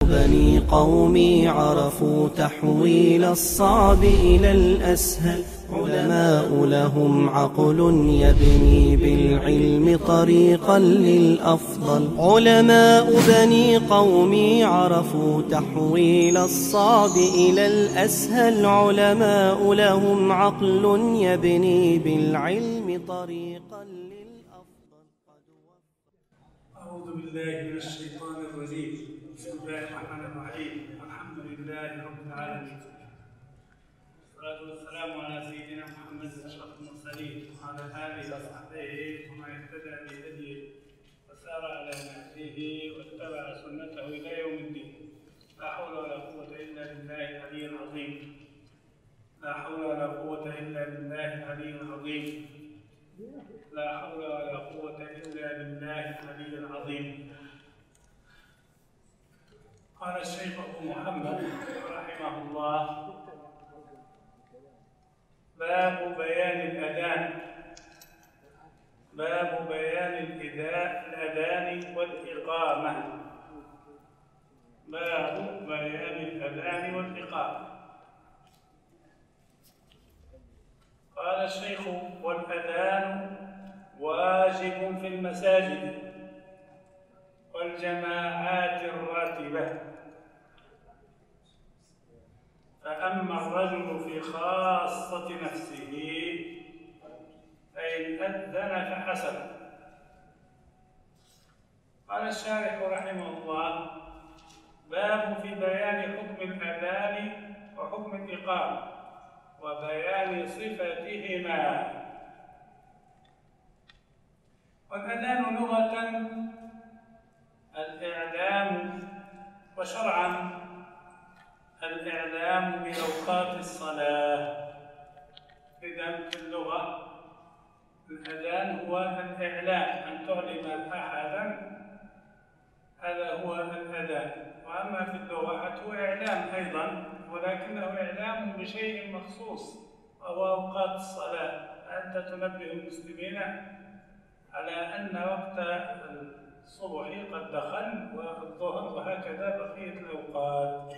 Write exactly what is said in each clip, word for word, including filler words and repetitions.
بني قومي عرفوا تحويل الصعب إلى الأسهل. علماء لهم عقل يبني بالعلم طريقا للأفضل. علماء بني قومي عرفوا تحويل الصعب إلى الأسهل. علماء لهم عقل يبني بالعلم طريقا للأفضل. أعوذ بالله من الشيطان الرجيم. بسم الله الرحمن الرحيم. الحمد لله رب العالمين، والصلاة والسلام على سيدنا محمد أشرف المرسلين وعلى آله وصحبه ومن اهتدى بهديه وسار على نهجه واتبع سنته إلى يوم الدين. لا حول ولا قوة إلا بالله العلي العظيم. لا حول ولا قوة إلا بالله العلي العظيم. لا حول ولا قوة إلا بالله العلي العظيم. قال الشيخ أبو محمد رحمه الله: باب بيان الأذان. باب بيان الأذان والإقامة. باب بيان الأذان والإقامة. قال الشيخ: والأذان واجب في المساجد والجماعات الراتبة. فأما الرجل في خاصة نفسه فإن أذن فحسن. قال الشارح رحمه الله: باب في بيان حكم الأذان وحكم الإقامة وبيان صفتهما. والأذان لغة الإعلام، وشرعا الإعلام بأوقات الصلاة. إذن في اللغة الأذان هو الإعلام، أن تعلم أحدا، هذا هو الأذان. وأما في اللغة هو إعلام أيضا، ولكنه إعلام بشيء مخصوص وهو أوقات الصلاة. أنت تنبه المسلمين على أن وقت الصبح قد دخل والظهر وهكذا بقية الأوقات.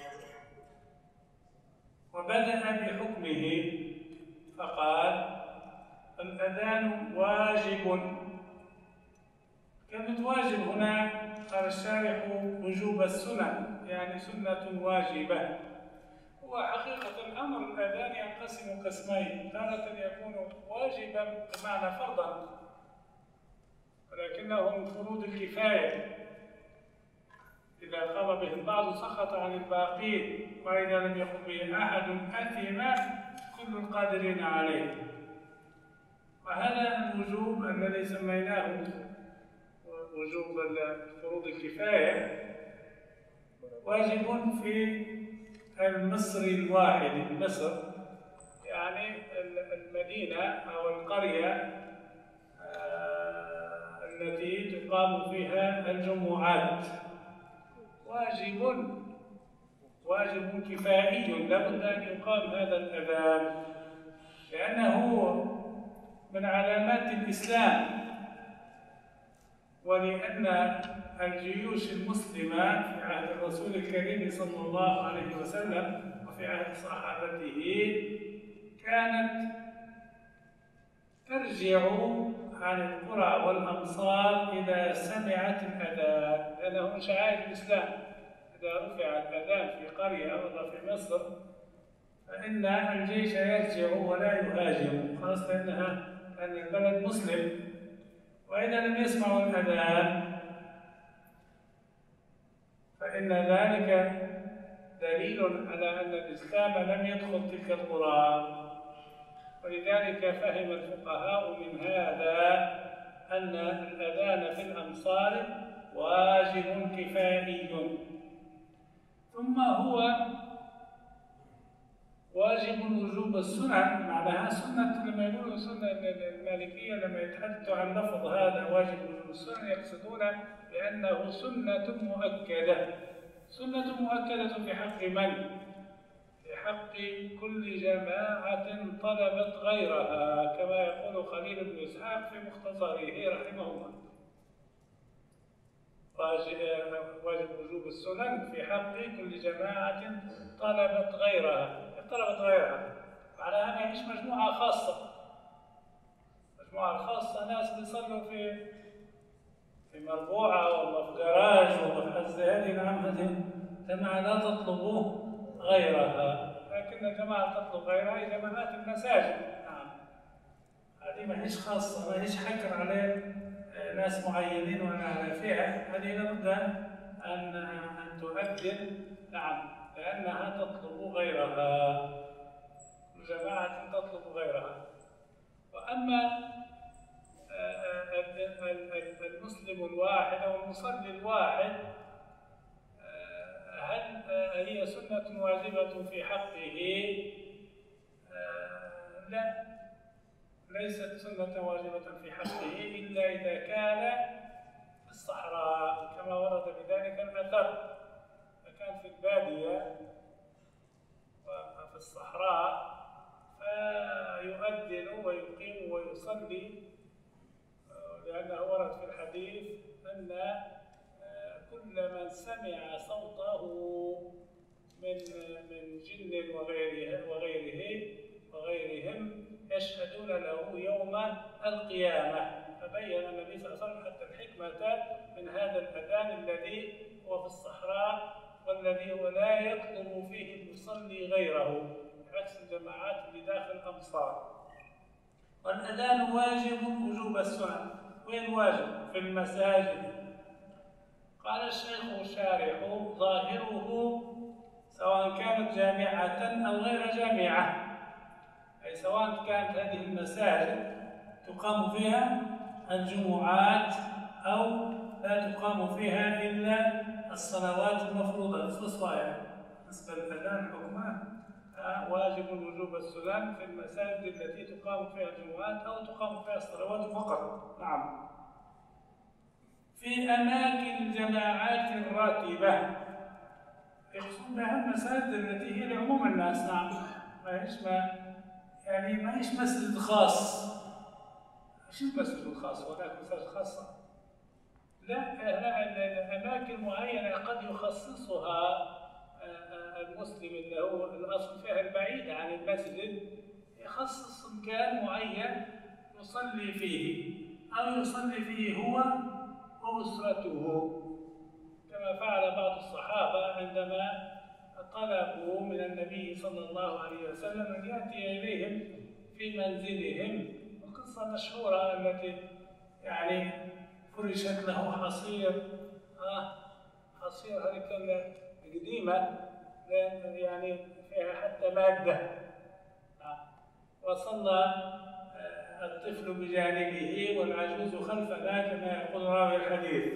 وبدأ بحكمه فقال: الأذان واجب. كلمة واجب هنا قال الشارح وجوب السنن، يعني سنة واجبة. هو حقيقة الأمر الأذان ينقسم قسمين: تارة يكون واجبا بمعنى فرضا، ولكنه من فروض الكفاية، إذا قام به البعض سقط عن الباقين، وإذا لم يقم به أحد أثم كل القادرين عليه. وهذا الوجوب الذي سميناه وجوب فروض الكفاية واجب في المصري الواحد، مصر يعني المدينة أو القرية التي تقام فيها الجمعات. واجب واجب كفائي، لابد أن يقام هذا الأذان، لأنه من علامات الإسلام، ولأن الجيوش المسلمة في عهد الرسول الكريم صلى الله عليه وسلم وفي عهد صحابته كانت ترجع عن القرى والأمصار إذا سمعت الأذان، لأنه من شعائر الإسلام. إذا رفع الأذان في قرية ولا في مصر فإن الجيش يرجع ولا يهاجم، خاصة أنها أن البلد مسلم. وإذا لم يسمعوا الأذان فإن ذلك دليل على أن الإسلام لم يدخل تلك القرى. ولذلك فهم الفقهاء من هذا أن الأذان في الأمصار واجب كفائي. ثم هو واجب وجوب السنن، معناها سنة. لما يقولوا سنة المالكية لما يتحدثوا عن لفظ هذا واجب وجوب السنن يقصدون بأنه سنة مؤكدة. سنة مؤكدة في حق من؟ في حق كل جماعة طلبت غيرها، كما يقول خليل بن إسحاق في مختصره رحمه الله. واجب وجوب السنن في حق كل جماعة طلبت غيرها طلبت غيرها معناها ما هيش مجموعة خاصة. مجموعة خاصة ناس بيصلوا في في مربوعة ولا في جراج ولا في حز، هذه نعم هذه جماعة لا تطلبوا غيرها، لكن الجماعة تطلب غيرها هي جماعات المساجد. نعم هذه ما هيش خاصة، ما هيش حكر عليه ناس معينين ولا على فئة، هذه لابد أن أن تؤذن. نعم لأنها تطلب غيرها، جماعة تطلب غيرها. وأما المسلم الواحد أو المصلي الواحد هل هي سنة واجبة في حقه؟ لا، ليست سنة واجبة في حقه إلا إذا كان في الصحراء كما ورد بذلك الأثر. فكان في البادية وفي الصحراء فيؤذن ويقيم ويصلي، لأنه ورد في الحديث أن كل من سمع صوته من من جن وغيره وغيره وغيرهم يشهدون له يوم القيامة. فبين النبي صلى الله عليه وسلم حتى الحكمة من هذا الأذان الذي هو في الصحراء والذي هو لا يطلب فيه المصلي غيره عكس الجماعات اللي داخل الأمصار. والأذان واجب وجوب السنة. وين واجب؟ في المساجد. قال الشيخ الشارح ظاهره سواء كانت جامعة أو غير جامعة، أي سواء كانت هذه المساجد تقام فيها الجمعات أو لا تقام فيها إلا الصلوات المفروضة الصلاة. بالنسبة للأذان حكمه واجب وجوب السنن في المساجد التي تقام فيها الجمعات أو تقام فيها الصلوات فقط. نعم. في أماكن الجماعات الراتبة يقصد بها المساجد التي هي لعموم الناس. نعم ما هيش ما يعني ما هيش مسجد خاص. ايش المسجد الخاص؟ هناك مساجد خاصة؟ لا، أماكن معينة قد يخصصها المسلم اللي هو الأصل فيها البعيد عن المسجد، يخصص مكان معين يصلي فيه أو يصلي فيه هو وأسرته، كما فعل بعض الصحابة عندما طلبوا من النبي صلى الله عليه وسلم أن يأتي إليهم في منزلهم. القصة مشهورة التي يعني فرشت له حصير آه حصير هذه كان قديمة يعني فيها حتى مادة آه. وصلى الطفل بجانبه والعجوز خلفنا كما يقول راوي الحديث.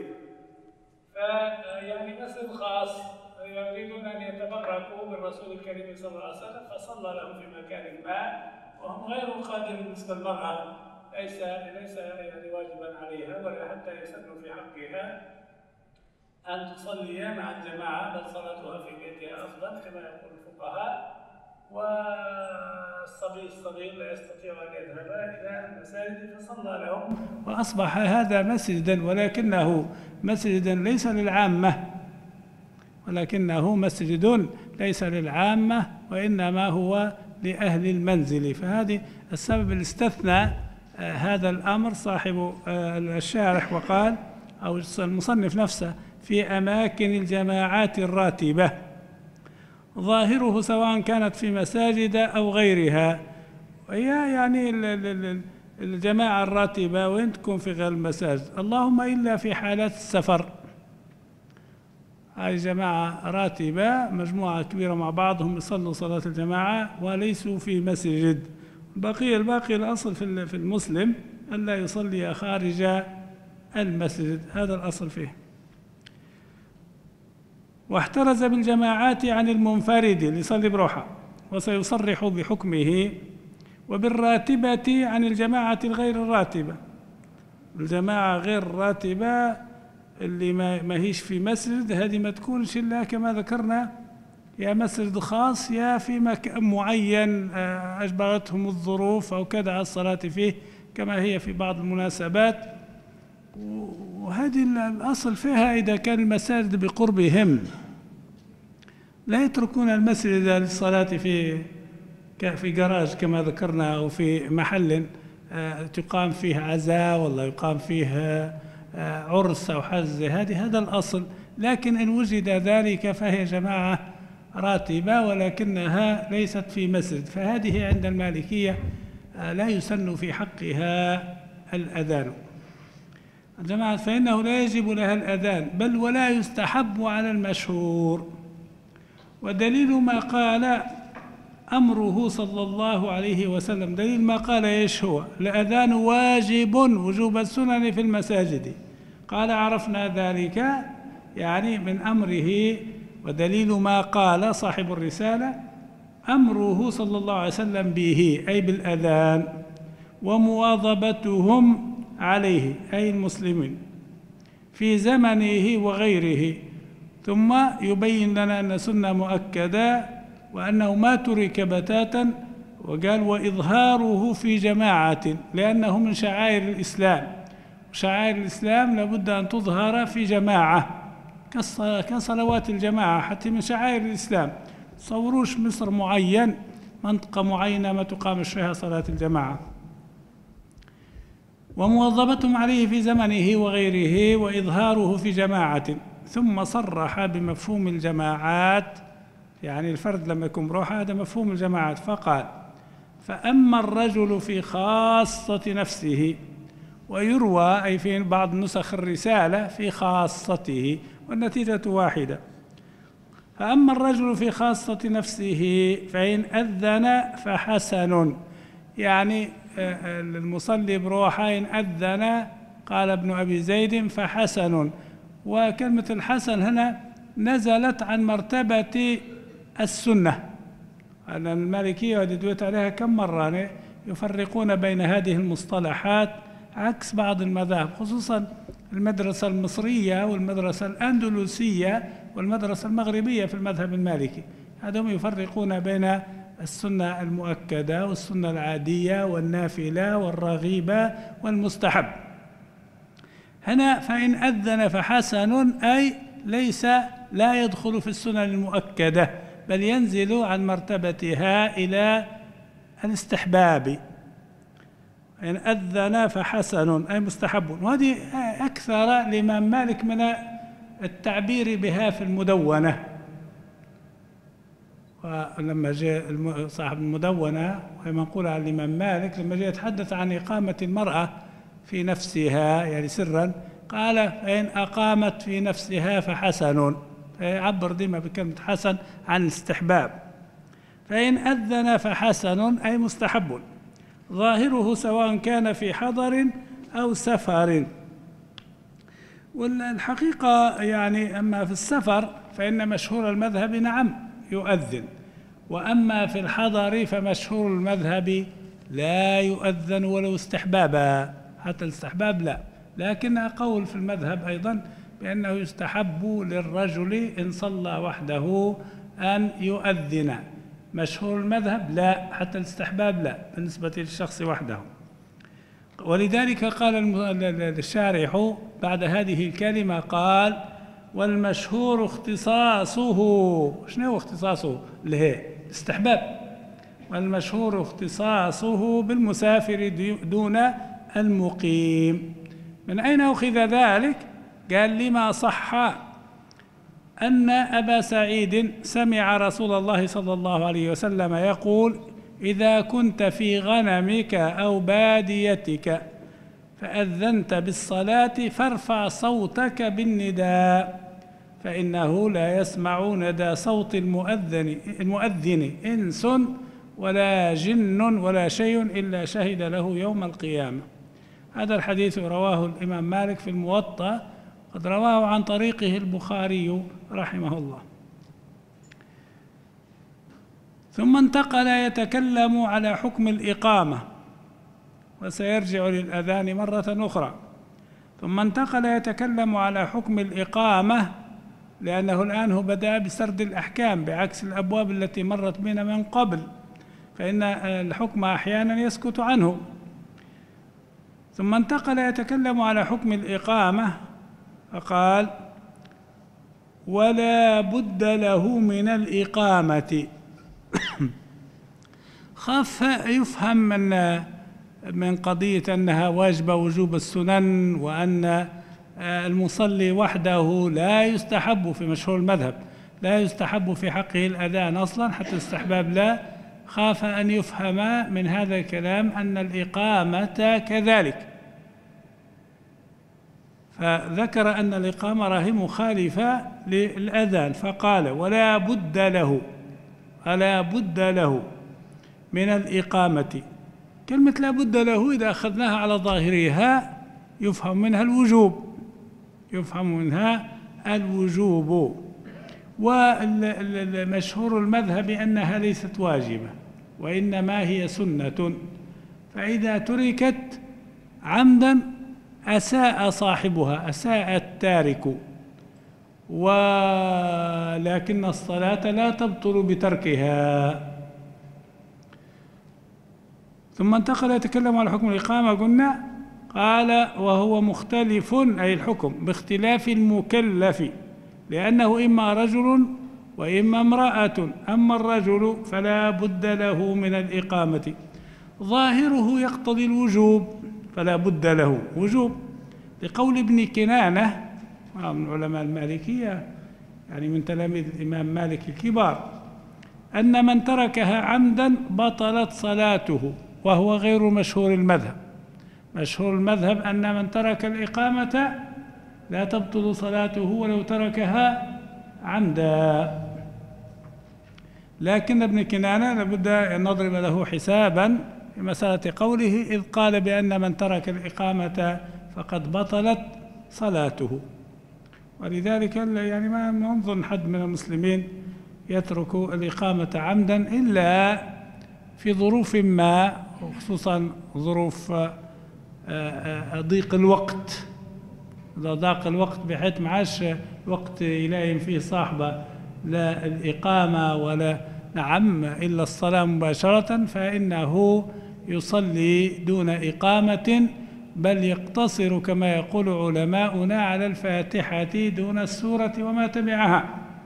فيعني مسجد خاص يريدون أن يتبركوا بالرسول الكريم صلى الله عليه وسلم، فصلى لهم في مكان ما وهم غير قادرين. بالنسبة للمرأة ليس ليس يعني واجبا عليها ولا حتى يسن في حقها أن تصلي مع الجماعة، بل صلاتها في بيتها أفضل كما يقول الفقهاء. والصبي الصغير لا يستطيع أن يذهب إلى المساجد فصلى لهم، وأصبح هذا مسجدا، ولكنه مسجدا ليس للعامة، ولكنه مسجد ليس للعامة وإنما هو لأهل المنزل. فهذه السبب اللي استثنى هذا الأمر صاحب الشارح وقال أو المصنف نفسه في أماكن الجماعات الراتبة، ظاهره سواء كانت في مساجد أو غيرها. وهي يعني الجماعة الراتبة وين تكون في غير المساجد، اللهم إلا في حالات السفر. هذه جماعة راتبة مجموعة كبيرة مع بعضهم يصلوا صلاة الجماعة وليسوا في مسجد. بقي الباقي الأصل في المسلم ألا يصلي خارج المسجد، هذا الأصل فيه. واحترز بالجماعات عن المنفرد اللي يصلي بروحه، وسيصرح بحكمه. وبالراتبة عن الجماعة الغير الراتبة، الجماعة غير الراتبة اللي ما هيش في مسجد، هذه ما تكونش إلا كما ذكرنا يا مسجد خاص يا في مكان معين أجبرتهم الظروف أو كذا على الصلاة فيه، كما هي في بعض المناسبات. وهذه الأصل فيها إذا كان المساجد بقربهم لا يتركون المسجد للصلاة في في جراج كما ذكرنا، أو في محل تقام فيه عزاء والله يقام فيه عرس أو حج زي هذه، هذا الأصل. لكن إن وجد ذلك فهي جماعة راتبة ولكنها ليست في مسجد، فهذه عند المالكية لا يسن في حقها الأذان. الجماعة فإنه لا يجب لها الأذان، بل ولا يستحب على المشهور. ودليل ما قال أمره صلى الله عليه وسلم، دليل ما قال إيش هو؟ الأذان واجب وجوب السنن في المساجد، قال عرفنا ذلك يعني من أمره. ودليل ما قال صاحب الرسالة أمره صلى الله عليه وسلم به أي بالأذان، ومواظبتهم عليه أي المسلمين في زمنه وغيره. ثم يبين لنا أن سنة مؤكدة وأنه ما ترك بتاتا، وقال وإظهاره في جماعة لأنه من شعائر الإسلام، وشعائر الإسلام لابد أن تظهر في جماعة كصلوات الجماعة، حتى من شعائر الإسلام. تصوروش مصر معين منطقة معينة ما تقامش فيها صلاة الجماعة. ومواظبتهم عليه في زمنه وغيره وإظهاره في جماعة. ثم صرح بمفهوم الجماعات، يعني الفرد لما يكون بروحه هذا مفهوم الجماعات، فقال فأما الرجل في خاصة نفسه، ويروى أي في بعض نسخ الرسالة في خاصته، والنتيجة واحدة. فأما الرجل في خاصة نفسه فإن أذن فحسن، يعني المصلي بروحه إن أذن قال ابن أبي زيد فحسن. وكلمة الحسن هنا نزلت عن مرتبة السنة. المالكية ودويت عليها كم مرة يفرقون بين هذه المصطلحات عكس بعض المذاهب، خصوصا المدرسة المصرية والمدرسة الأندلسية والمدرسة المغربية في المذهب المالكي، هذهم يفرقون بين السنة المؤكدة والسنة العادية والنافلة والرغيبة والمستحب. هنا فإن أذن فحسن أي ليس لا يدخل في السنن المؤكدة، بل ينزل عن مرتبتها إلى الاستحباب. إن أذن فحسن أي مستحب، وهذه أكثر الإمام مالك من التعبير بها في المدونة. ولما جاء صاحب المدونة وهي منقولة عن الإمام مالك، لما جاء يتحدث عن إقامة المرأة في نفسها يعني سرا، قال فإن أقامت في نفسها فحسن، فيعبر ديما بكلمة حسن عن الاستحباب. فإن أذن فحسن أي مستحب، ظاهره سواء كان في حضر أو سفر. والحقيقة يعني أما في السفر فإن مشهور المذهب نعم يؤذن، وأما في الحضر فمشهور المذهب لا يؤذن ولو استحبابا، حتى الاستحباب لا، لكنها قول في المذهب أيضا بأنه يستحب للرجل إن صلى وحده أن يؤذن. مشهور المذهب لا، حتى الاستحباب لا بالنسبة للشخص وحده. ولذلك قال الشارح بعد هذه الكلمة قال والمشهور اختصاصه. شنو هو اختصاصه؟ له استحباب. والمشهور اختصاصه بالمسافر دون المقيم. من أين أخذ ذلك؟ قال لما صح أن أبا سعيد سمع رسول الله صلى الله عليه وسلم يقول إذا كنت في غنمك أو باديتك فأذنت بالصلاة فارفع صوتك بالنداء فإنه لا يسمع ندى صوت المؤذن المؤذن إنس ولا جن ولا شيء إلا شهد له يوم القيامة. هذا الحديث رواه الإمام مالك في الموطأ، قد رواه عن طريقه البخاري رحمه الله. ثم انتقل يتكلم على حكم الإقامة، وسيرجع للأذان مرة أخرى. ثم انتقل يتكلم على حكم الإقامة، لأنه الآن هو بدأ بسرد الأحكام بعكس الأبواب التي مرت بنا من قبل، فإن الحكم أحيانا يسكت عنه. ثم انتقل يتكلم على حكم الإقامة فقال ولا بد له من الإقامة. خاف يفهم من من قضية أنها واجبة وجوب السنن، وأن المصلي وحده لا يستحب في مشهور المذهب، لا يستحب في حقه الأذان أصلا حتى استحباب لا. خاف أن يفهم من هذا الكلام أن الإقامة كذلك، فذكر أن الإقامة راهي مخالفة للأذان، فقال ولا بد له، ولا بد له من الإقامة. كلمة لا بد له إذا أخذناها على ظاهرها يفهم منها الوجوب، يفهم منها الوجوب. والمشهور المذهب أنها ليست واجبة وإنما هي سنة، فإذا تركت عمدا أساء صاحبها، أساء التارك، ولكن الصلاة لا تبطل بتركها. ثم انتقل يتكلم على حكم الإقامة. قلنا قال وهو مختلف، أي الحكم باختلاف المكلف، لأنه إما رجل وإما امرأة. أما الرجل فلا بد له من الإقامة، ظاهره يقتضي الوجوب، فلا بد له وجوب، لقول ابن كنانة من علماء المالكية، يعني من تلاميذ الإمام مالك الكبار، أن من تركها عمدا بطلت صلاته، وهو غير مشهور المذهب. مشهور المذهب أن من ترك الإقامة لا تبطل صلاته ولو تركها عمدا. لكن ابن كنانة لابد أن نضرب له حسابا في مسألة قوله إذ قال بأن من ترك الإقامة فقد بطلت صلاته. ولذلك يعني ما نظن حد من المسلمين يترك الإقامة عمدا إلا في ظروف ما، وخصوصا ظروف ضيق الوقت. إذا ضاق الوقت بحيث معاش وقت يلايم فيه صاحبه لا الإقامة ولا نعم إلا الصلاة مباشرة، فإنه يصلي دون إقامة، بل يقتصر كما يقول علماؤنا على الفاتحة دون السورة وما تبعها.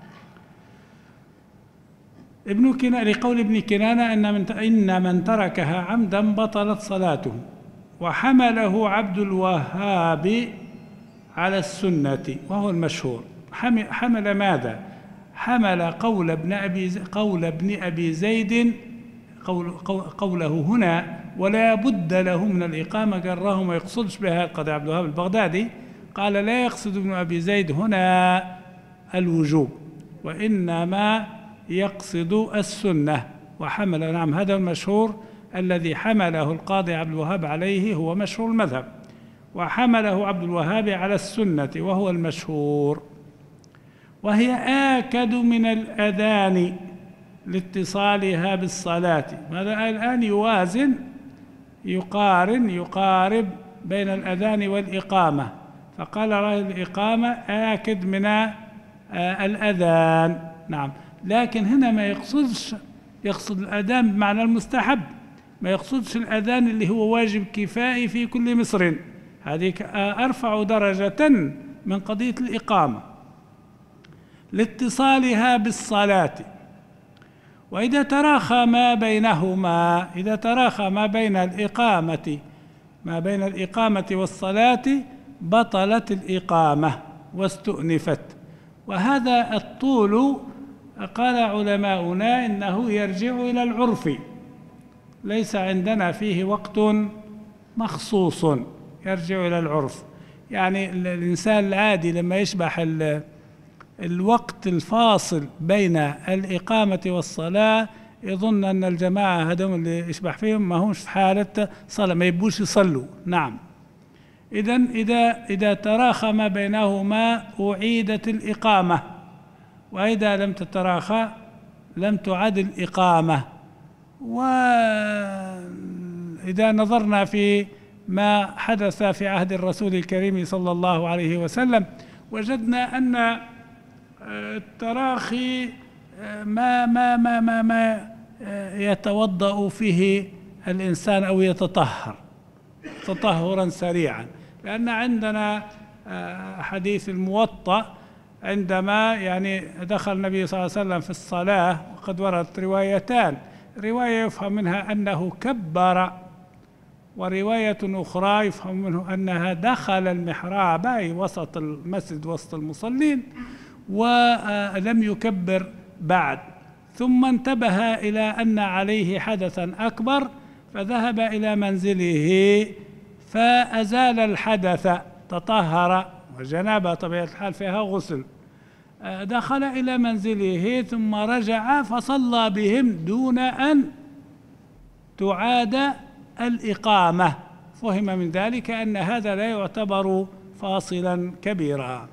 ابن كنانة لقول ابن كنانة أن من إن من تركها عمدا بطلت صلاته. وحمله عبد الوهاب على السنة وهو المشهور. حمل ماذا؟ حمل قول ابن أبي قول ابن أبي زيد قول قوله هنا ولا بد له من الإقامة، قراه ما يقصدش بها القاضي عبد الوهاب البغدادي، قال لا يقصد ابن أبي زيد هنا الوجوب وإنما يقصد السنة. وحمل نعم هذا المشهور الذي حمله القاضي عبد الوهاب عليه هو مشهور المذهب، وحمله عبد الوهاب على السنة وهو المشهور، وهي آكد من الأذان لاتصالها بالصلاة. ماذا الآن يوازن يقارن يقارب بين الأذان والإقامة، فقال رأي الإقامة آكد من الأذان. نعم، لكن هنا ما يقصدش يقصد الأذان بمعنى المستحب، ما يقصدش الأذان اللي هو واجب كفائي في كل مصر، هذه أرفع درجة من قضية الإقامة لاتصالها بالصلاة. وإذا تراخى ما بينهما، إذا تراخى ما بين الإقامة ما بين الإقامة والصلاة بطلت الإقامة واستؤنفت. وهذا الطول قال علماؤنا إنه يرجع إلى العرف، ليس عندنا فيه وقت مخصوص، يرجع إلى العرف. يعني الإنسان العادي لما يشبح الوقت الفاصل بين الإقامة والصلاة يظن أن الجماعة هذول اللي يشبح فيهم ما همش في حالة صلاة، ما يبوش يصلوا. نعم، إذن إذا إذا تراخى ما بينهما أعيدت الإقامة، وإذا لم تتراخى لم تعد الإقامة. وإذا نظرنا في ما حدث في عهد الرسول الكريم صلى الله عليه وسلم وجدنا أن التراخي ما ما ما ما, ما يتوضأ فيه الإنسان أو يتطهر تطهرا سريعا، لأن عندنا حديث الموطأ عندما يعني دخل النبي صلى الله عليه وسلم في الصلاة، وقد وردت روايتان، رواية يفهم منها أنه كبر، ورواية أخرى يفهم منه أنها دخل المحراب أي وسط المسجد وسط المصلين ولم يكبر بعد، ثم انتبه إلى أن عليه حدثا أكبر فذهب إلى منزله فأزال الحدث، تطهر، وجنابة طبيعة الحال فيها غسل، دخل إلى منزله ثم رجع فصلى بهم دون أن تعاد الإقامة. فهم من ذلك أن هذا لا يعتبر فاصلا كبيرا.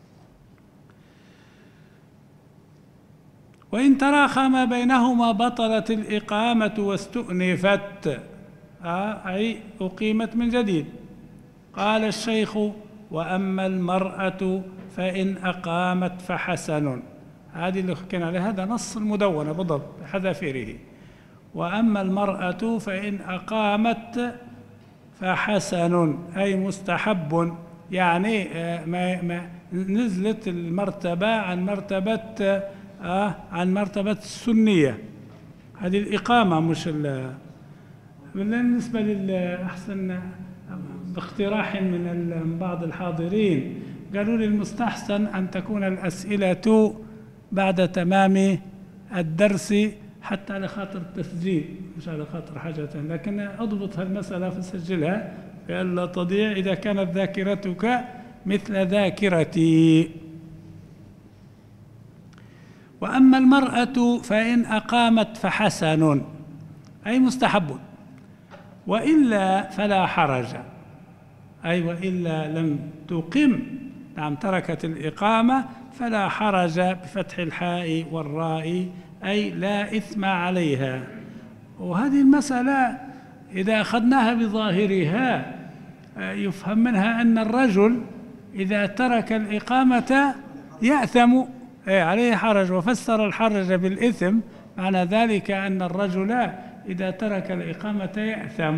وإن تراخى ما بينهما بطلت الإقامة واستؤنفت، أي أقيمت من جديد. قال الشيخ: وأما المرأة فإن أقامت فحسن. هذه اللي حكينا عليها، هذا نص المدونة بالضبط بحذافيره. وأما المرأة فإن أقامت فحسن أي مستحب، يعني ما ما نزلت المرتبة عن مرتبة آه عن مرتبة السنية. هذه الإقامة مش بالنسبة للأحسن باقتراح من بعض الحاضرين قالوا لي المستحسن أن تكون الأسئلة بعد تمام الدرس حتى على خاطر التسجيل مش على خاطر حاجة، لكن أضبط هالمسألة فسجلها لئلا تضيع إذا كانت ذاكرتك مثل ذاكرتي. وأما المرأة فإن أقامت فحسن أي مستحب، وإلا فلا حرج، أي وإلا لم تقم، نعم تركت الإقامة، فلا حرج بفتح الحاء والراء أي لا إثم عليها. وهذه المسألة إذا أخذناها بظاهرها يفهم منها أن الرجل إذا ترك الإقامة يأثم، أي عليه حرج، وفسر الحرج بالإثم، معنى ذلك أن الرجل إذا ترك الإقامة يأثم.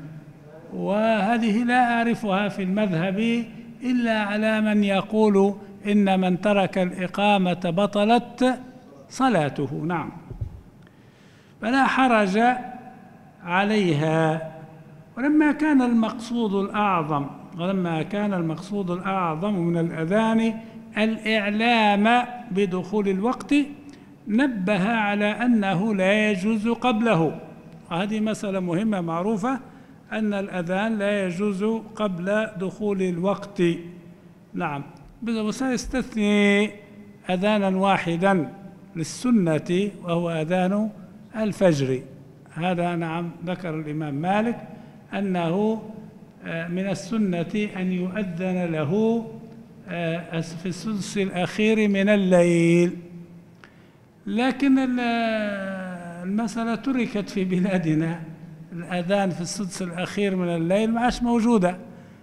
وهذه لا أعرفها في المذهب إلا على من يقول إن من ترك الإقامة بطلت صلاته، نعم، فلا حرج عليها. ولما كان المقصود الأعظم ولما كان المقصود الأعظم من الأذان الإعلام بدخول الوقت، نبه على أنه لا يجوز قبله. وهذه مسألة مهمة معروفة أن الأذان لا يجوز قبل دخول الوقت، نعم، وسيستثني أذانا واحدا للسنة وهو أذان الفجر. هذا نعم ذكر الإمام مالك أنه من السنة أن يؤذن له في السدس الأخير من الليل، لكن المسألة تركت في بلادنا، الأذان في السدس الأخير من الليل ما عادش موجودة،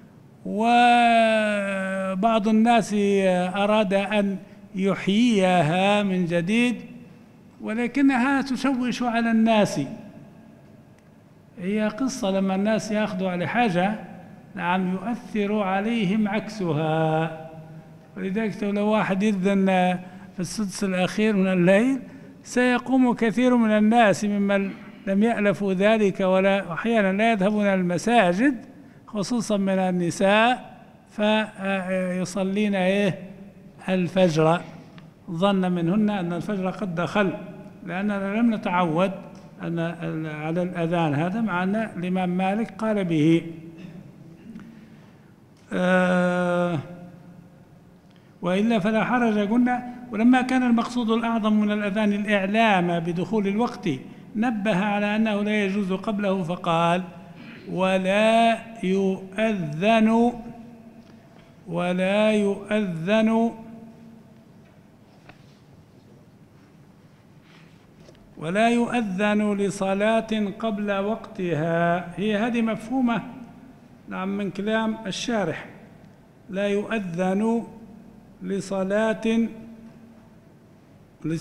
وبعض الناس أراد أن يحييها من جديد، ولكنها تشوش على الناس. هي قصة لما الناس يأخذوا على حاجة نعم يؤثر عليهم عكسها، ولذلك لو واحد يذن في السدس الأخير من الليل سيقوم كثير من الناس ممن لم يألفوا ذلك ولا أحيانا لا يذهبون إلى المساجد خصوصا من النساء فيصلين إيه الفجر، ظن منهن أن الفجر قد دخل، لأننا لم نتعود أن على الأذان هذا، مع أن الإمام مالك قال به. آه وإلا فلا حرج قلنا. ولما كان المقصود الأعظم من الأذان الإعلام بدخول الوقت، نبه على أنه لا يجوز قبله فقال: ولا يؤذن ولا يؤذن ولا يؤذن لصلاة قبل وقتها. هي هذه مفهومة نعم من كلام الشارح، لا يؤذن لصلاة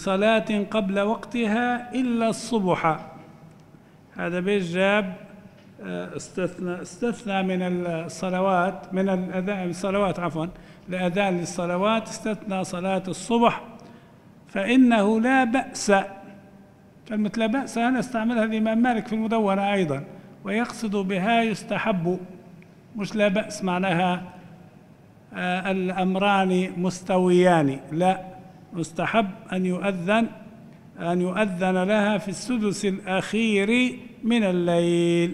لصلاة قبل وقتها إلا الصبح. هذا بيش جاب استثنى استثنى من الصلوات من الأذان الصلوات عفوا لأذان للصلوات، استثنى صلاة الصبح، فإنه لا بأس. كلمة لا بأس أنا استعملها الإمام مالك في المدونة أيضا، ويقصد بها يستحب، مش لا بأس معناها آه الأمران مستويان، لا، مستحب أن يؤذن أن يؤذن لها في السدس الأخير من الليل.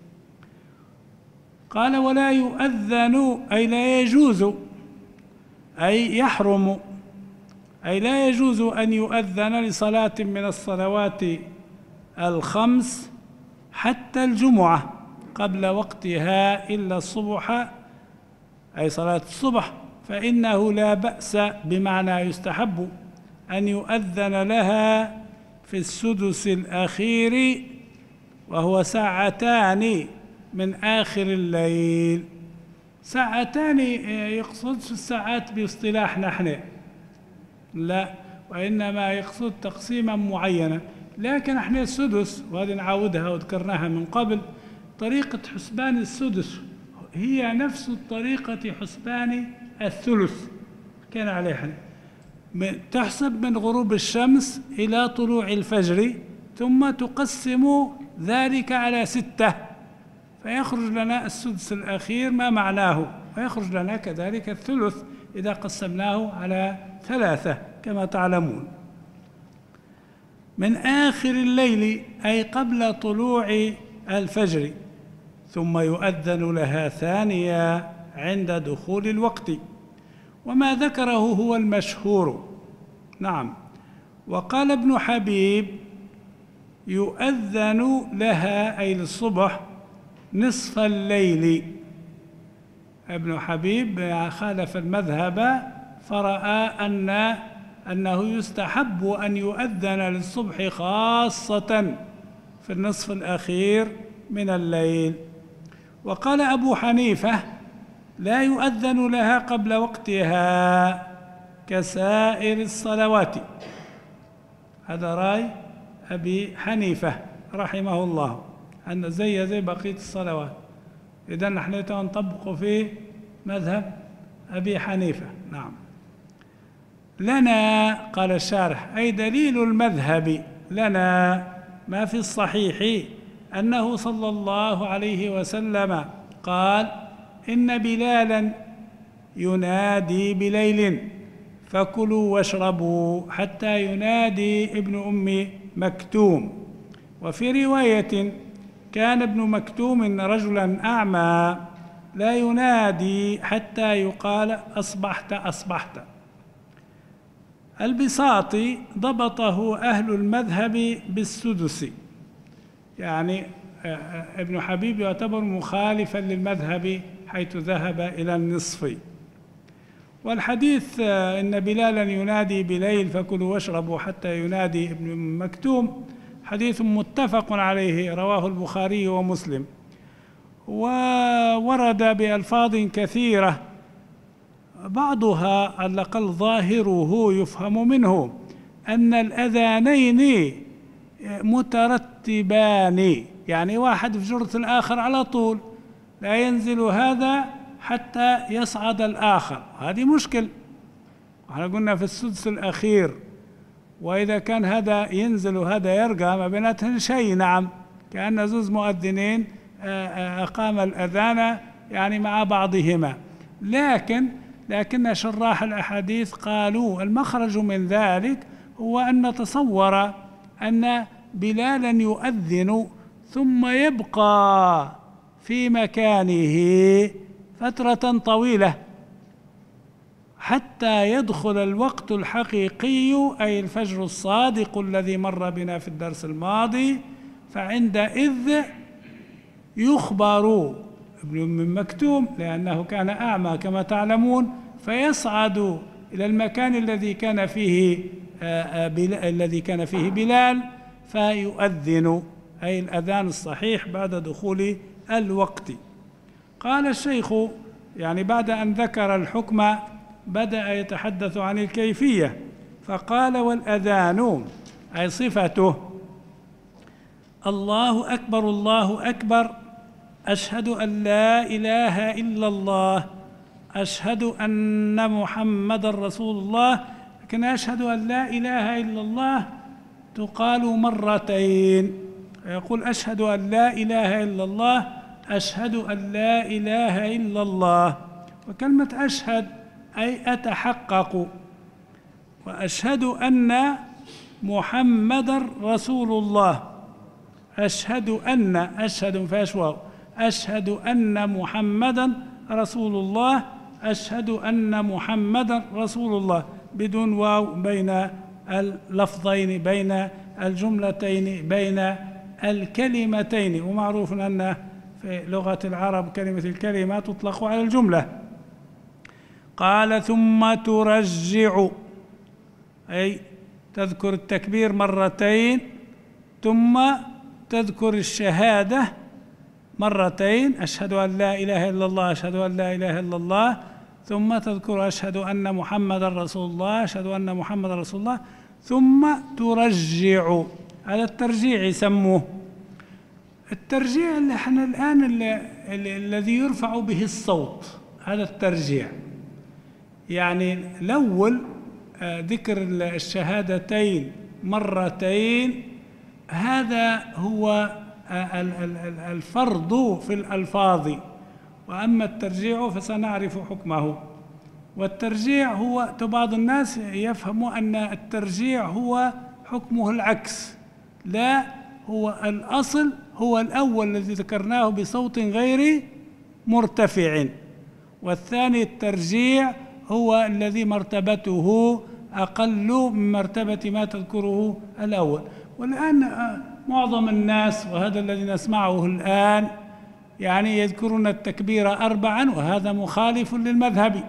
قال ولا يؤذن أي لا يجوز، أي يحرم، أي لا يجوز أن يؤذن لصلاة من الصلوات الخمس حتى الجمعة قبل وقتها إلا الصبح، أي صلاة الصبح، فإنه لا بأس بمعنى يستحب أن يؤذن لها في السدس الأخير، وهو ساعتان من آخر الليل. ساعتان يقصدش الساعات باصطلاح نحن، لا، وإنما يقصد تقسيما معينا، لكن احنا السدس، وهذه نعاودها وذكرناها من قبل، طريقة حسبان السدس هي نفس طريقة حسبان الثلث كان عليها، تحسب من غروب الشمس إلى طلوع الفجر، ثم تقسم ذلك على ستة، فيخرج لنا السدس الأخير ما معناه، ويخرج لنا كذلك الثلث إذا قسمناه على ثلاثة كما تعلمون. من آخر الليل أي قبل طلوع الفجر، ثم يؤذن لها ثانية عند دخول الوقت، وما ذكره هو المشهور. نعم. وقال ابن حبيب يؤذن لها أي للصبح نصف الليل. ابن حبيب خالف المذهب فرأى أن أنه يستحب أن يؤذن للصبح خاصة في النصف الأخير من الليل. وقال أبو حنيفة لا يؤذن لها قبل وقتها كسائر الصلوات. هذا رأي أبي حنيفة رحمه الله، أن زي زي بقية الصلوات. إذن نحن نطبق في مذهب أبي حنيفة. نعم. لنا قال الشارح أي دليل المذهب لنا ما في الصحيح أنه صلى الله عليه وسلم قال إن بلالا ينادي بليل فكلوا واشربوا حتى ينادي ابن أم مكتوم. وفي رواية كان ابن مكتوم رجلا أعمى لا ينادي حتى يقال أصبحت أصبحت. البساطي ضبطه أهل المذهب بالسدس، يعني ابن حبيب يعتبر مخالفا للمذهب حيث ذهب إلى النصف. والحديث إن بلالا ينادي بليل فكلوا واشربوا حتى ينادي ابن مكتوم حديث متفق عليه رواه البخاري ومسلم، وورد بألفاظ كثيرة بعضها على الأقل ظاهره يفهم منه أن الأذانين مترتبان، يعني واحد في جرة الآخر على طول، لا ينزل هذا حتى يصعد الآخر. هذه مشكل، احنا قلنا في السدس الأخير، وإذا كان هذا ينزل وهذا يرقى ما بيناتهم شيء. نعم، كأن زوز مؤذنين أقام الأذان يعني مع بعضهما، لكن لكن شراح الأحاديث قالوا المخرج من ذلك هو أن نتصور أن بلالا يؤذن ثم يبقى في مكانه فترة طويلة حتى يدخل الوقت الحقيقي أي الفجر الصادق الذي مر بنا في الدرس الماضي، فعندئذ يخبر ابن أم مكتوم لأنه كان أعمى كما تعلمون، فيصعد إلى المكان الذي كان فيه الذي كان فيه بلال فيؤذن، أي الأذان الصحيح بعد دخول الوقت. قال الشيخ يعني بعد أن ذكر الحكم بدأ يتحدث عن الكيفية، فقال والأذان أي صفته الله أكبر الله أكبر أشهد أن لا إله إلا الله، أشهد أن محمدا رسول الله. لكن أشهد أن لا إله إلا الله تقال مرتين، يقول أشهد أن لا إله إلا الله، أشهد أن لا إله إلا الله. وكلمة أشهد أي أتحقق، وأشهد أن محمدا رسول الله. أشهد أن أشهد فيهاش واو، أشهد أن محمدا رسول الله، أشهد أن محمدا رسول الله بدون واو بين اللفظين، بين الجملتين، بين الكلمتين. ومعروف أن في لغة العرب كلمة الكلمة تطلق على الجملة. قال ثم ترجع، أي تذكر التكبير مرتين، ثم تذكر الشهادة مرتين، أشهد أن لا إله إلا الله، أشهد أن لا إله إلا الله، ثم تذكر أشهد أن محمدا رسول الله، أشهد أن محمدا رسول الله، ثم ترجع. هذا الترجيع يسموه. الترجيع اللي احنا الآن اللي اللي الذي يرفع به الصوت، هذا الترجيع. يعني الأول ذكر الشهادتين مرتين، هذا هو الفرض في الألفاظ، وأما الترجيع فسنعرف حكمه. والترجيع هو بعض الناس يفهم أن الترجيع هو حكمه العكس، لا، هو الأصل هو الأول الذي ذكرناه بصوت غير مرتفع، والثاني الترجيع هو الذي مرتبته أقل من مرتبة ما تذكره الأول. والآن معظم الناس، وهذا الذي نسمعه الآن، يعني يذكرون التكبير أربعا، وهذا مخالف للمذهب.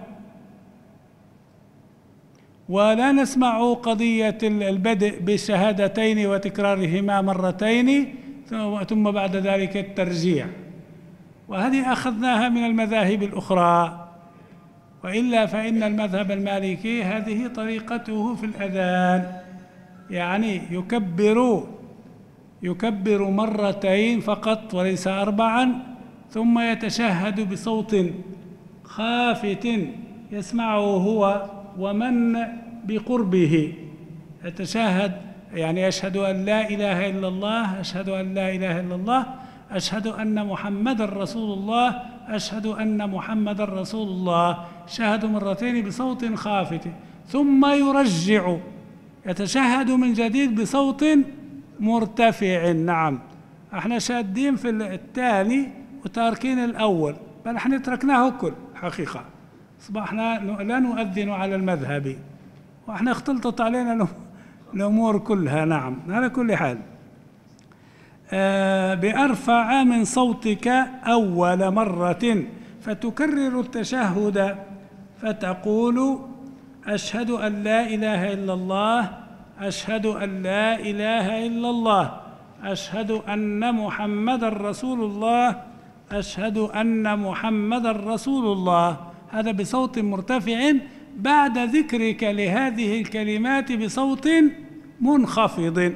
ولا نسمع قضية البدء بالشهادتين وتكرارهما مرتين ثم بعد ذلك الترجيع، وهذه أخذناها من المذاهب الأخرى. وإلا فإن المذهب المالكي هذه طريقته في الأذان، يعني يكبر يكبر مرتين فقط وليس أربعا، ثم يتشهد بصوت خافت يسمعه هو ومن بقربه. يتشهد يعني أشهد أن لا إله إلا الله، أشهد أن لا إله إلا الله، أشهد أن محمدا رسول الله، أشهد أن محمدا رسول الله. شهد مرتين بصوت خافت، ثم يرجع يتشهد من جديد بصوت مرتفع. نعم، احنا شادين في الثاني وتاركين الأول، بل احنا تركناه كل حقيقة، أصبحنا لا نؤذن على المذهب، واحنا اختلطت علينا الأمور كلها. نعم، على كل حال آه بأرفع من صوتك أول مرة، فتكرر التشهد فتقول أشهد أن لا إله إلا الله، أشهد أن لا إله إلا الله، أشهد أن محمدا رسول الله، أشهد أن محمدا رسول الله. هذا بصوت مرتفع بعد ذكرك لهذه الكلمات بصوت منخفض.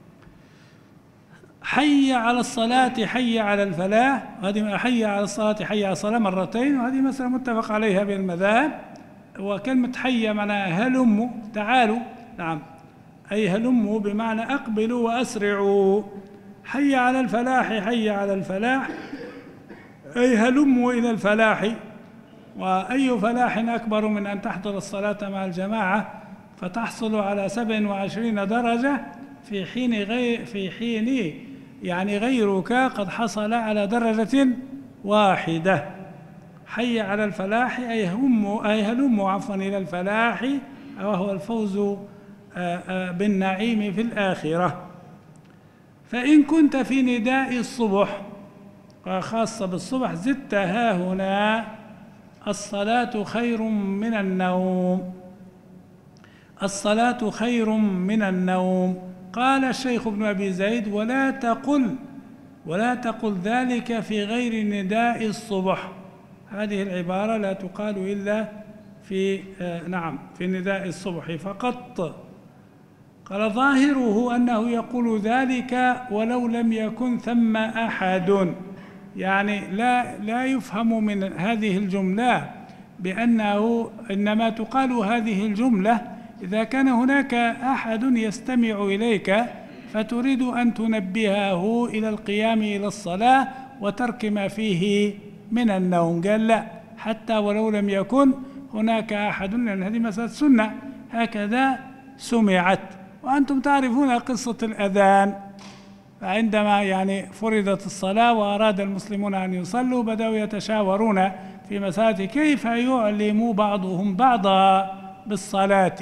حي على الصلاة، حي على الفلاح، هذه حي على الصلاة، حي على الصلاة مرتين، وهذه مسألة متفق عليها بين المذاهب. وكلمة حي معناها هلموا، تعالوا. نعم، أي هلموا بمعنى أقبلوا وأسرعوا. حي على الفلاح، حي على الفلاح، أي هلموا إلى الفلاح. وأي فلاح أكبر من أن تحضر الصلاة مع الجماعة فتحصل على سبع وعشرين درجة في حين غير في حين يعني غيرك قد حصل على درجة واحدة. حي على الفلاح أي هم أي هلموا عفوا إلى الفلاح، وهو الفوز بالنعيم في الآخرة. فإن كنت في نداء الصبح، وخاصة بالصبح، زدت ها هنا الصلاة خير من النوم، الصلاة خير من النوم. قال الشيخ ابن أبي زيد: ولا تقل ولا تقل ذلك في غير نداء الصبح. هذه العبارة لا تقال إلا في آه نعم في نداء الصبح فقط. قال: ظاهره أنه يقول ذلك ولو لم يكن ثم أحد، يعني لا لا يفهم من هذه الجملة بأنه إنما تقال هذه الجملة إذا كان هناك أحد يستمع إليك فتريد أن تنبهه إلى القيام إلى الصلاة وترك ما فيه من النوم. قال لا، حتى ولو لم يكن هناك أحد، لأن هذه مسألة سنة هكذا سمعت. وأنتم تعرفون قصة الأذان، فعندما يعني فرضت الصلاة وأراد المسلمون أن يصلوا بدأوا يتشاورون في مسألة كيف يعلم بعضهم بعضا بالصلاة.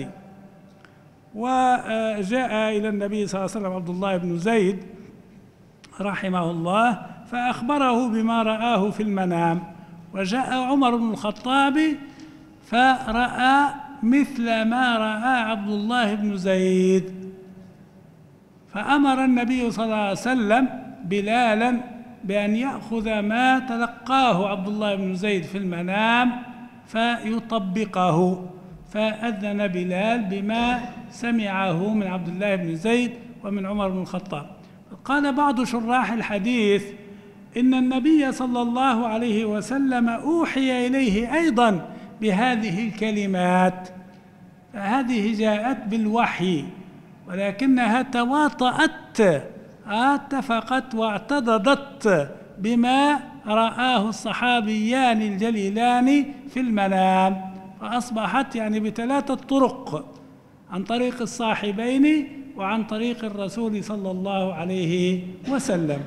وجاء إلى النبي صلى الله عليه وسلم عبد الله بن زيد رحمه الله فأخبره بما رآه في المنام، وجاء عمر بن الخطاب فرأى مثل ما رأى عبد الله بن زيد، فأمر النبي صلى الله عليه وسلم بلالا بأن يأخذ ما تلقاه عبد الله بن زيد في المنام فيطبقه، فأذن بلال بما سمعه من عبد الله بن زيد ومن عمر بن الخطاب. قال بعض شراح الحديث إن النبي صلى الله عليه وسلم أوحي إليه أيضا بهذه الكلمات، فهذه جاءت بالوحي ولكنها تواطأت، اتفقت واعتضدت بما رآه الصحابيان الجليلان في المنام، فأصبحت يعني بثلاثة طرق، عن طريق الصاحبين وعن طريق الرسول صلى الله عليه وسلم.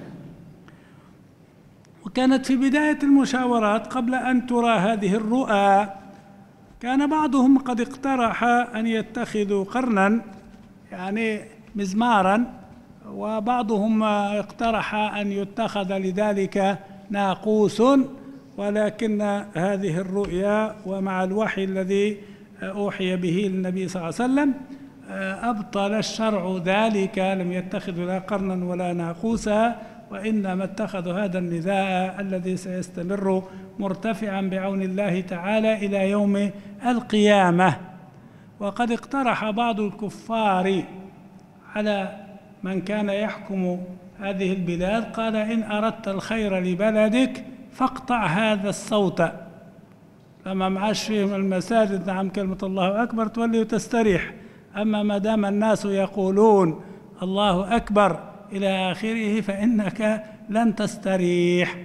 وكانت في بداية المشاورات قبل أن ترى هذه الرؤى كان بعضهم قد اقترح أن يتخذوا قرنا يعني مزمارا، وبعضهم اقترح أن يتخذ لذلك ناقوس، ولكن هذه الرؤيا ومع الوحي الذي أوحي به للنبي صلى الله عليه وسلم أبطل الشرع ذلك، لم يتخذوا لا قرنا ولا ناقوسا، وإنما اتخذوا هذا النداء الذي سيستمر مرتفعا بعون الله تعالى إلى يوم القيامة. وقد اقترح بعض الكفار على من كان يحكم هذه البلاد، قال إن أردت الخير لبلدك فاقطع هذا الصوت، لما معاش فيهم المساجد نعم كلمة الله أكبر تولي وتستريح، أما ما دام الناس يقولون الله أكبر إلى آخره فإنك لن تستريح.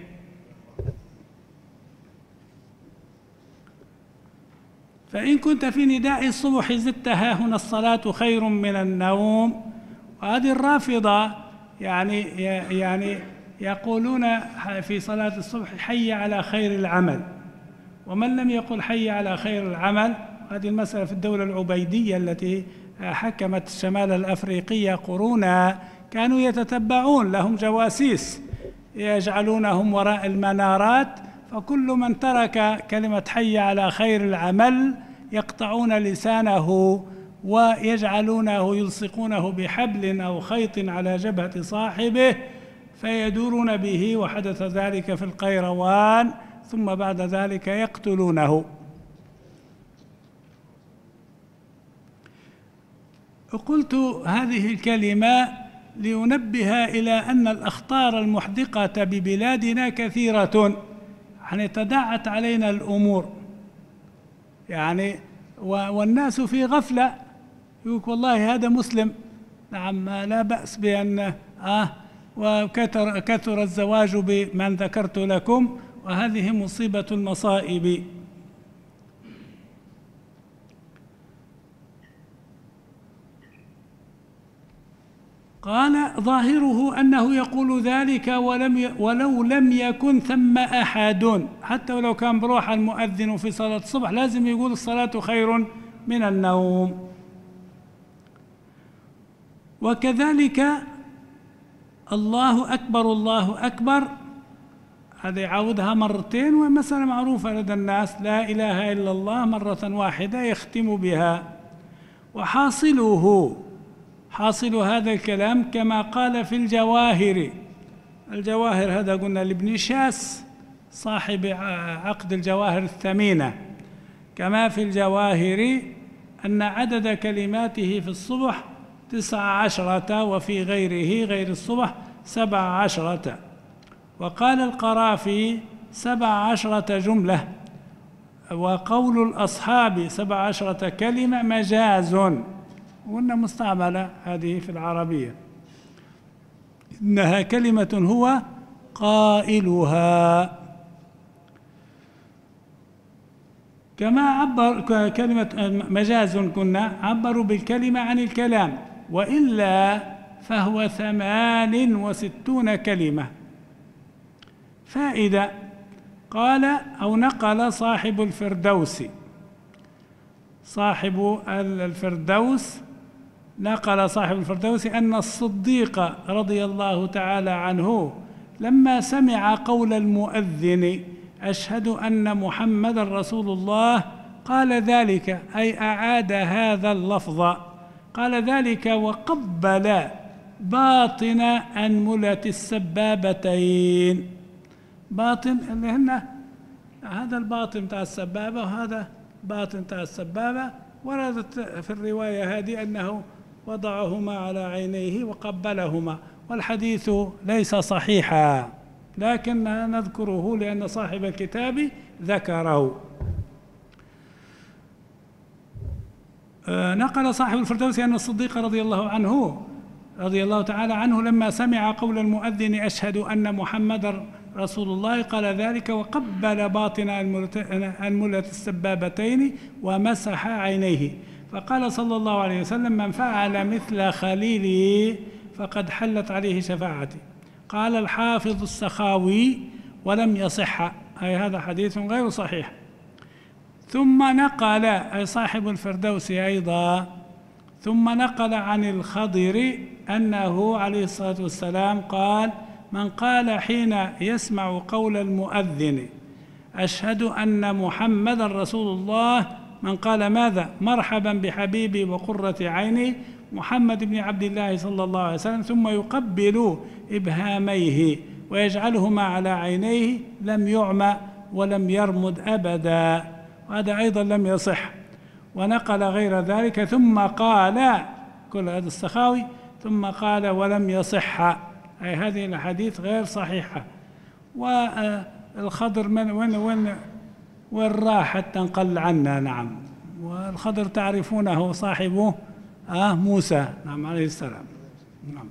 فإن كنت في نداء الصبح زدت ها هنا الصلاة خير من النوم. وهذه الرافضة يعني يعني يقولون في صلاة الصبح حي على خير العمل، ومن لم يقل حي على خير العمل، هذه المسألة في الدولة العبيدية التي حكمت الشمال الأفريقية قرونا، كانوا يتتبعون، لهم جواسيس يجعلونهم وراء المنارات، فكل من ترك كلمة حي على خير العمل يقطعون لسانه ويجعلونه يلصقونه بحبل أو خيط على جبهة صاحبه فيدورون به، وحدث ذلك في القيروان، ثم بعد ذلك يقتلونه. قلت هذه الكلمة لينبه إلى أن الأخطار المحدقة ببلادنا كثيرة، يعني تداعت علينا الأمور يعني والناس في غفلة، يقول والله هذا مسلم نعم لا بأس بأن آه وكثر كثر الزواج بمن ذكرت لكم، وهذه مصيبة المصائب. قال ظاهره أنه يقول ذلك ولم ي... ولو لم يكن ثم أحد، حتى ولو كان بروح المؤذن في صلاة الصبح لازم يقول الصلاة خير من النوم. وكذلك الله أكبر الله أكبر، هذا يعودها مرتين، ومسألة معروفة لدى الناس، لا إله إلا الله مرة واحدة يختم بها. وحاصله حاصل هذا الكلام كما قال في الجواهر، الجواهر هذا قلنا لابن شاس صاحب عقد الجواهر الثمينة، كما في الجواهر أن عدد كلماته في الصبح تسع عشرة، وفي غيره غير الصبح سبع عشرة. وقال القرافي سبع عشرة جملة، وقول الأصحاب سبع عشرة كلمة مجاز، وإنها مستعملة هذه في العربية، إنها كلمة هو قائلها. كما عبر كلمة مجاز كنا عبروا بالكلمة عن الكلام، وإلا فهو ثمان وستون كلمة. فائدة: قال أو نقل صاحب الفردوس، صاحب الفردوس نقل صاحب الفردوس أن الصديق رضي الله تعالى عنه لما سمع قول المؤذن أشهد أن محمد رسول الله قال ذلك، أي أعاد هذا اللفظ، قال ذلك وقبل باطن أنملة السبابتين. باطن اللي هن هذا الباطن بتاع السبابة وهذا باطن بتاع السبابة. وردت في الرواية هذه أنه وضعهما على عينيه وقبلهما، والحديث ليس صحيحا، لكن نذكره لأن صاحب الكتاب ذكره. نقل صاحب الفردوس أن الصديق رضي الله عنه رضي الله تعالى عنه لما سمع قول المؤذن أشهد أن محمد رسول الله قال ذلك وقبل باطن أنملة السبابتين ومسح عينيه، فقال صلى الله عليه وسلم من فعل مثل خليلي فقد حلت عليه شفاعتي. قال الحافظ السخاوي ولم يصح، أي هذا حديث غير صحيح. ثم نقل أي صاحب الفردوس أيضا ثم نقل عن الخضر أنه عليه الصلاة والسلام قال من قال حين يسمع قول المؤذن أشهد أن محمد رسول الله، من قال ماذا؟ مرحبا بحبيبي وقرة عيني محمد بن عبد الله صلى الله عليه وسلم، ثم يقبل إبهاميه ويجعلهما على عينيه لم يعمى ولم يرمد أبدا، وهذا أيضا لم يصح. ونقل غير ذلك ثم قال كل هذا السخاوي ثم قال ولم يصح، أي هذه الأحاديث غير صحيحة. والخضر من وين وين وين راح حتى انقل عنا؟ نعم، والخضر تعرفونه صاحبه آه موسى نعم عليه السلام. نعم.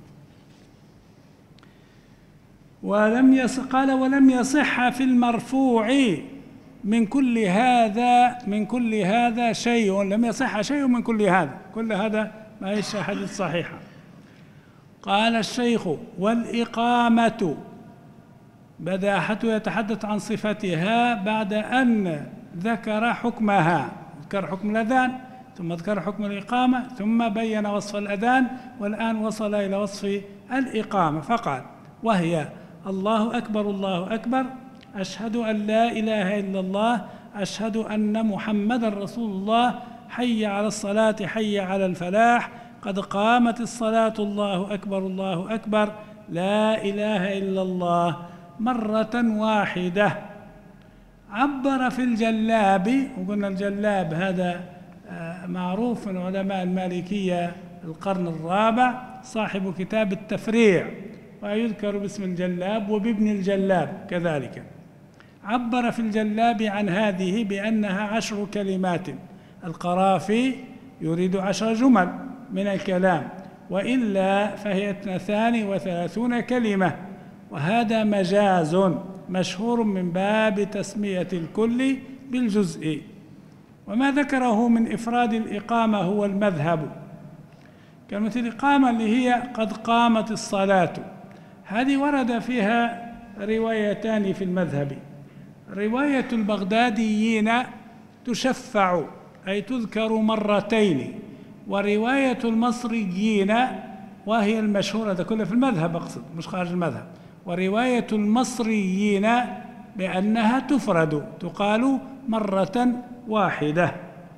ولم يصح قال ولم يصح في المرفوع من كل هذا من كل هذا شيء، لم يصح شيء من كل هذا، كل هذا ما هيش حديث صحيحة. قال الشيخ والإقامة بدأ حتى يتحدث عن صفتها بعد أن ذكر حكمها، ذكر حكم الأذان ثم ذكر حكم الإقامة ثم بين وصف الأذان، والآن وصل إلى وصف الإقامة فقال وهي الله أكبر الله أكبر، أشهد أن لا إله إلا الله، أشهد أن محمد رسول الله، حي على الصلاة حي على الفلاح، قد قامت الصلاة الله أكبر الله أكبر، لا إله إلا الله، مرة واحدة. عبر في الجلاب، وقلنا الجلاب هذا معروف من علماء المالكية القرن الرابع، صاحب كتاب التفريع، ويذكر باسم الجلاب وبابن الجلاب كذلك. عبر في الجلاب عن هذه بأنها عشر كلمات، القرافي يريد عشر جمل من الكلام، وإلا فهي اثنتان وثلاثون كلمة، وهذا مجاز مشهور من باب تسمية الكل بالجزء. وما ذكره من إفراد الإقامة هو المذهب. كلمة الإقامة اللي هي قد قامت الصلاة، هذه ورد فيها روايتان في المذهب. رواية البغداديين تشفع أي تذكر مرتين، ورواية المصريين وهي المشهورة، ده كله في المذهب أقصد مش خارج المذهب، ورواية المصريين بأنها تفرد تقال مرة واحدة.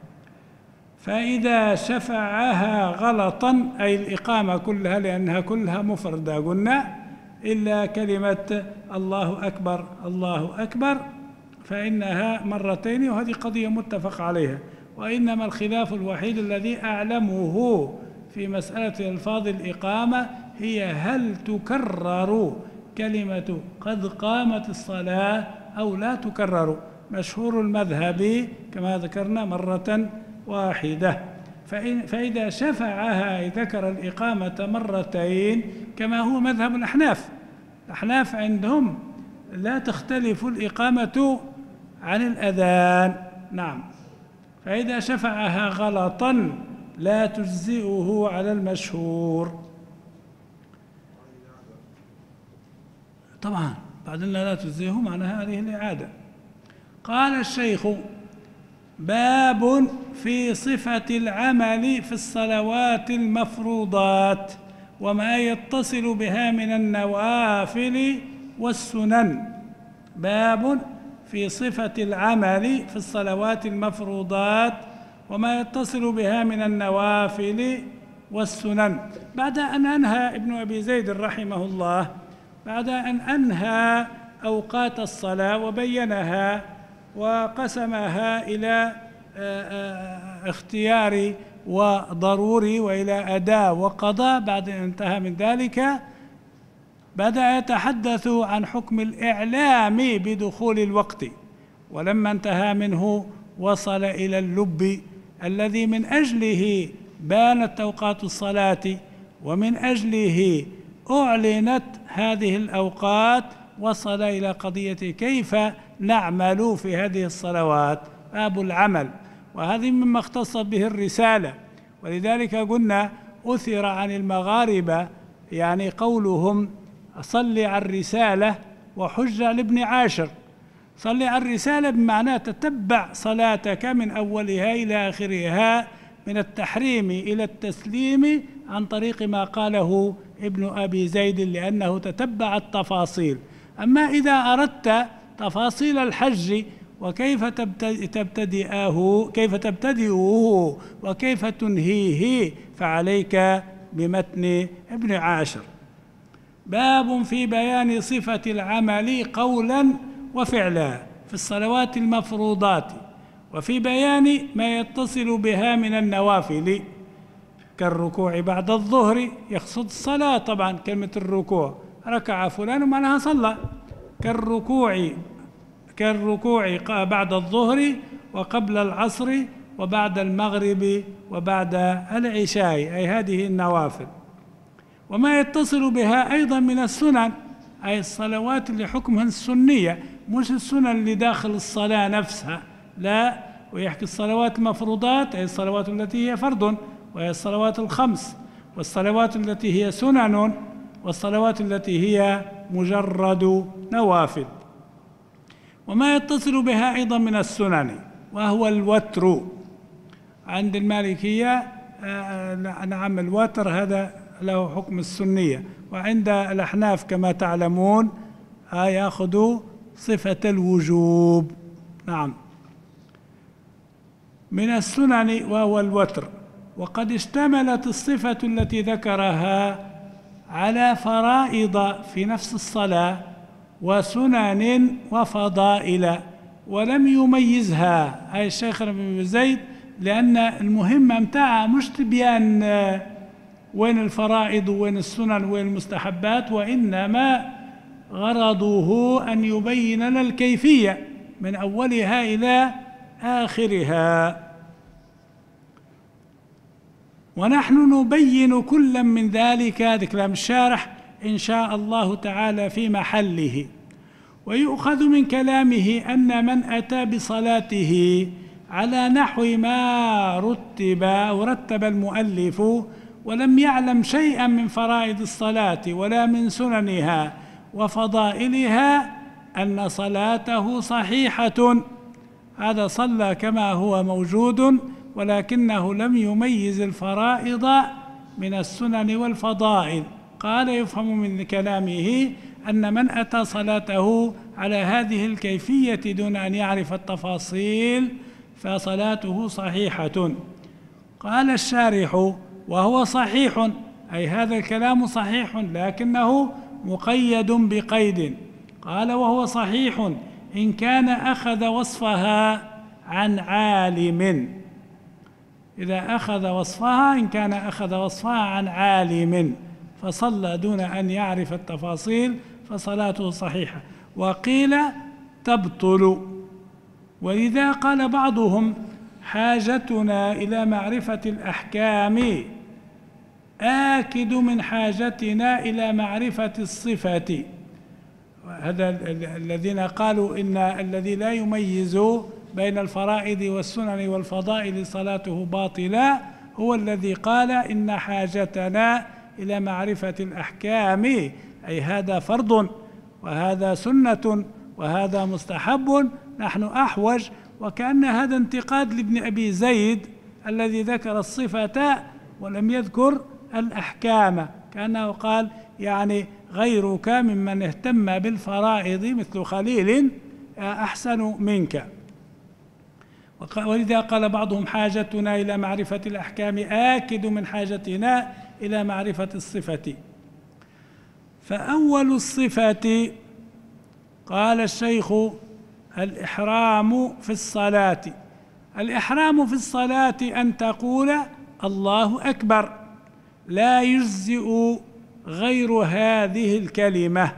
فإذا شفعها غلطا أي الإقامة كلها لأنها كلها مفردة قلنا إلا كلمة الله أكبر الله أكبر فإنها مرتين، وهذه قضية متفق عليها. وإنما الخلاف الوحيد الذي أعلمه في مسألة ألفاظ الإقامة هي هل تكرر كلمة قد قامت الصلاة أو لا تكرر، مشهور المذهب كما ذكرنا مرة واحدة. فإذا شفعها ذكر الإقامة مرتين كما هو مذهب الأحناف. الأحناف عندهم لا تختلف الإقامة عن الأذان. نعم، فإذا شفعها غلطا لا تجزئه على المشهور. طبعا بعد أن لا تجزئه معنى هذه الإعادة. قال الشيخ: باب في صفة العمل في الصلوات المفروضات وما يتصل بها من النوافل والسنن. باب في صفة العمل في الصلوات المفروضات وما يتصل بها من النوافل والسنن. بعد أن أنهى ابن أبي زيد رحمه الله، بعد أن أنهى أوقات الصلاة وبينها وقسمها إلى اختياري وضروري وإلى أداء وقضاء، بعد أن انتهى من ذلك بدأ يتحدث عن حكم الإعلام بدخول الوقت، ولما انتهى منه وصل إلى اللب الذي من أجله بانت أوقات الصلاة ومن أجله أعلنت هذه الأوقات. وصل إلى قضية كيف نعمل في هذه الصلوات، باب العمل، وهذه مما اختصت به الرسالة. ولذلك قلنا أثر عن المغاربة يعني قولهم: صل على الرسالة وحج لابن عاشر. صل على الرسالة بمعنى تتبع صلاتك من أولها إلى آخرها من التحريم إلى التسليم عن طريق ما قاله ابن أبي زيد، لأنه تتبع التفاصيل. أما إذا أردت تفاصيل الحج وكيف تبتدئه كيف تبتدئه وكيف تنهيه فعليك بمتن ابن عاشر. باب في بيان صفة العمل قولا وفعلا في الصلوات المفروضات، وفي بيان ما يتصل بها من النوافل كالركوع بعد الظهر. يقصد الصلاة طبعا، كلمة الركوع، ركع فلان ومعناها صلى. كالركوع كالركوع بعد الظهر وقبل العصر وبعد المغرب وبعد العشاء، أي هذه النوافل. وما يتصل بها أيضا من السنن، أي الصلوات اللي حكمها السنية، مش السنن اللي داخل الصلاة نفسها، لا. ويحكي الصلوات المفروضات أي الصلوات التي هي فرض، وهي الصلوات الخمس، والصلوات التي هي سنن، والصلوات التي هي مجرد نوافل. وما يتصل بها أيضا من السنن وهو الوتر. عند المالكية نعم الوتر هذا له حكم السنية، وعند الأحناف كما تعلمون يأخذ صفة الوجوب. نعم، من السنن وهو الوتر. وقد اشتملت الصفة التي ذكرها على فرائض في نفس الصلاة وسنن وفضائل، ولم يميزها أي الشيخ ابن زيد، لأن المهمة متاعها مش تبيان وين الفرائض وين السنن وين المستحبات، وإنما غرضه أن يبين لنا الكيفية من أولها إلى آخرها. ونحن نبين كلا من ذلك، هذا كلام الشارح، إن شاء الله تعالى في محله. ويؤخذ من كلامه أن من أتى بصلاته على نحو ما رتب أو رتب المؤلف ولم يعلم شيئا من فرائض الصلاة ولا من سننها وفضائلها أن صلاته صحيحة. هذا صلى كما هو موجود، ولكنه لم يميز الفرائض من السنن والفضائل. قال: يفهم من كلامه أن من أتى صلاته على هذه الكيفية دون أن يعرف التفاصيل فصلاته صحيحة. قال الشارح: وهو صحيح، أي هذا الكلام صحيح، لكنه مقيد بقيد. قال: وهو صحيح إن كان أخذ وصفها عن عالم. إذا أخذ وصفها إن كان أخذ وصفها عن عالم فصلى دون أن يعرف التفاصيل فصلاته صحيحة، وقيل تبطل. ولذا قال بعضهم حاجتنا إلى معرفة الأحكام آكد من حاجتنا إلى معرفة الصفة. هذا الذين قالوا إن الذي لا يميز بين الفرائض والسنن والفضائل صلاته باطلة هو الذي قال إن حاجتنا إلى معرفة الأحكام، أي هذا فرض وهذا سنة وهذا مستحب، نحن أحوج. وكأن هذا انتقاد لابن أبي زيد الذي ذكر الصفة ولم يذكر الأحكام، كأنه قال يعني غيرك ممن اهتم بالفرائض مثل خليل أحسن منك. ولذا قال بعضهم حاجتنا إلى معرفة الأحكام آكد من حاجتنا إلى معرفة الصفة. فأول الصفة قال الشيخ الإحرام في الصلاة. الإحرام في الصلاة أن تقول الله أكبر، لا يجزئ غير هذه الكلمة.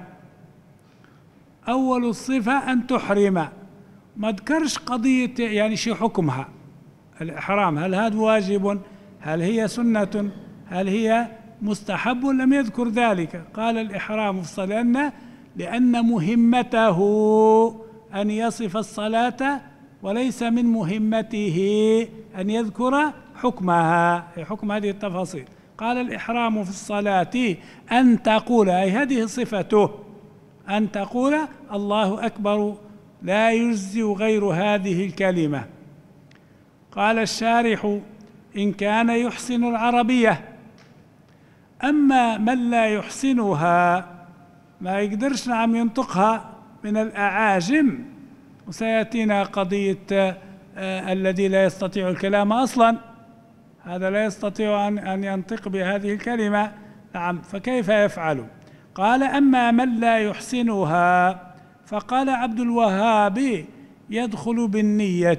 أول الصفة أن تحرم، ما ذكرش قضية يعني شي حكمها الإحرام، هل هذا واجب، هل هي سنة، هل هي مستحب، لم يذكر ذلك. قال الإحرام في الصلاة لأن مهمته أن يصف الصلاة وليس من مهمته أن يذكر حكمها، حكم هذه التفاصيل. قال الإحرام في الصلاة أن تقول، أي هذه صفته، أن تقول الله أكبر لا يجزئ غير هذه الكلمة. قال الشارح إن كان يحسن العربية، أما من لا يحسنها ما يقدرش نعم ينطقها من الأعاجم، وسيأتينا قضية آه الذي لا يستطيع الكلام أصلا، هذا لا يستطيع أن, أن ينطق بهذه الكلمة، نعم، فكيف يفعل؟ قال أما من لا يحسنها، فقال عبد الوهاب يدخل بالنية.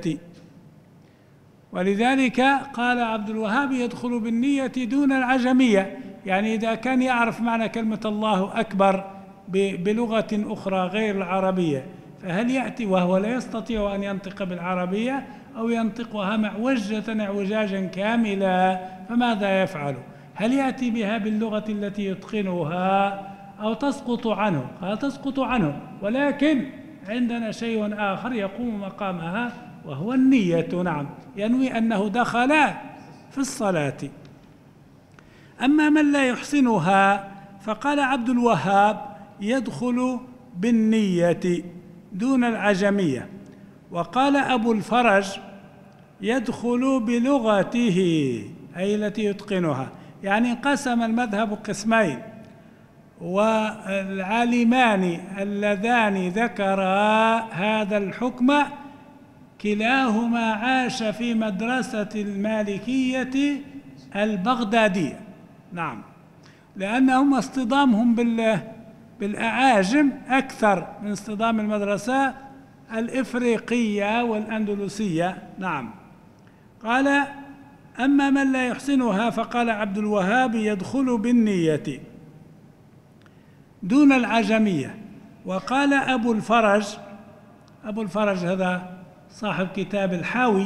ولذلك قال عبد الوهاب يدخل بالنية دون العجمية، يعني إذا كان يعرف معنى كلمة الله أكبر بلغة أخرى غير العربية، فهل يأتي وهو لا يستطيع أن ينطق بالعربية أو ينطقها معوجة اعوجاجا كاملا، فماذا يفعل؟ هل يأتي بها باللغة التي يتقنها أو تسقط عنه؟ قال تسقط عنه، ولكن عندنا شيء آخر يقوم مقامها وهو النية، نعم، ينوي أنه دخل في الصلاة. أما من لا يحسنها فقال عبد الوهاب يدخل بالنية دون العجمية. وقال أبو الفرج يدخل بلغته أي التي يتقنها، يعني قسم المذهب قسمين، والعالمان اللذان ذكرا هذا الحكم كلاهما عاش في مدرسة المالكية البغدادية، نعم، لأنهم اصطدامهم بالأعاجم أكثر من اصطدام المدرسة الإفريقية والأندلسية، نعم. قال أما من لا يحسنها فقال عبد الوهاب يدخل بالنية دون العجمية. وقال أبو الفرج، أبو الفرج هذا صاحب كتاب الحاوي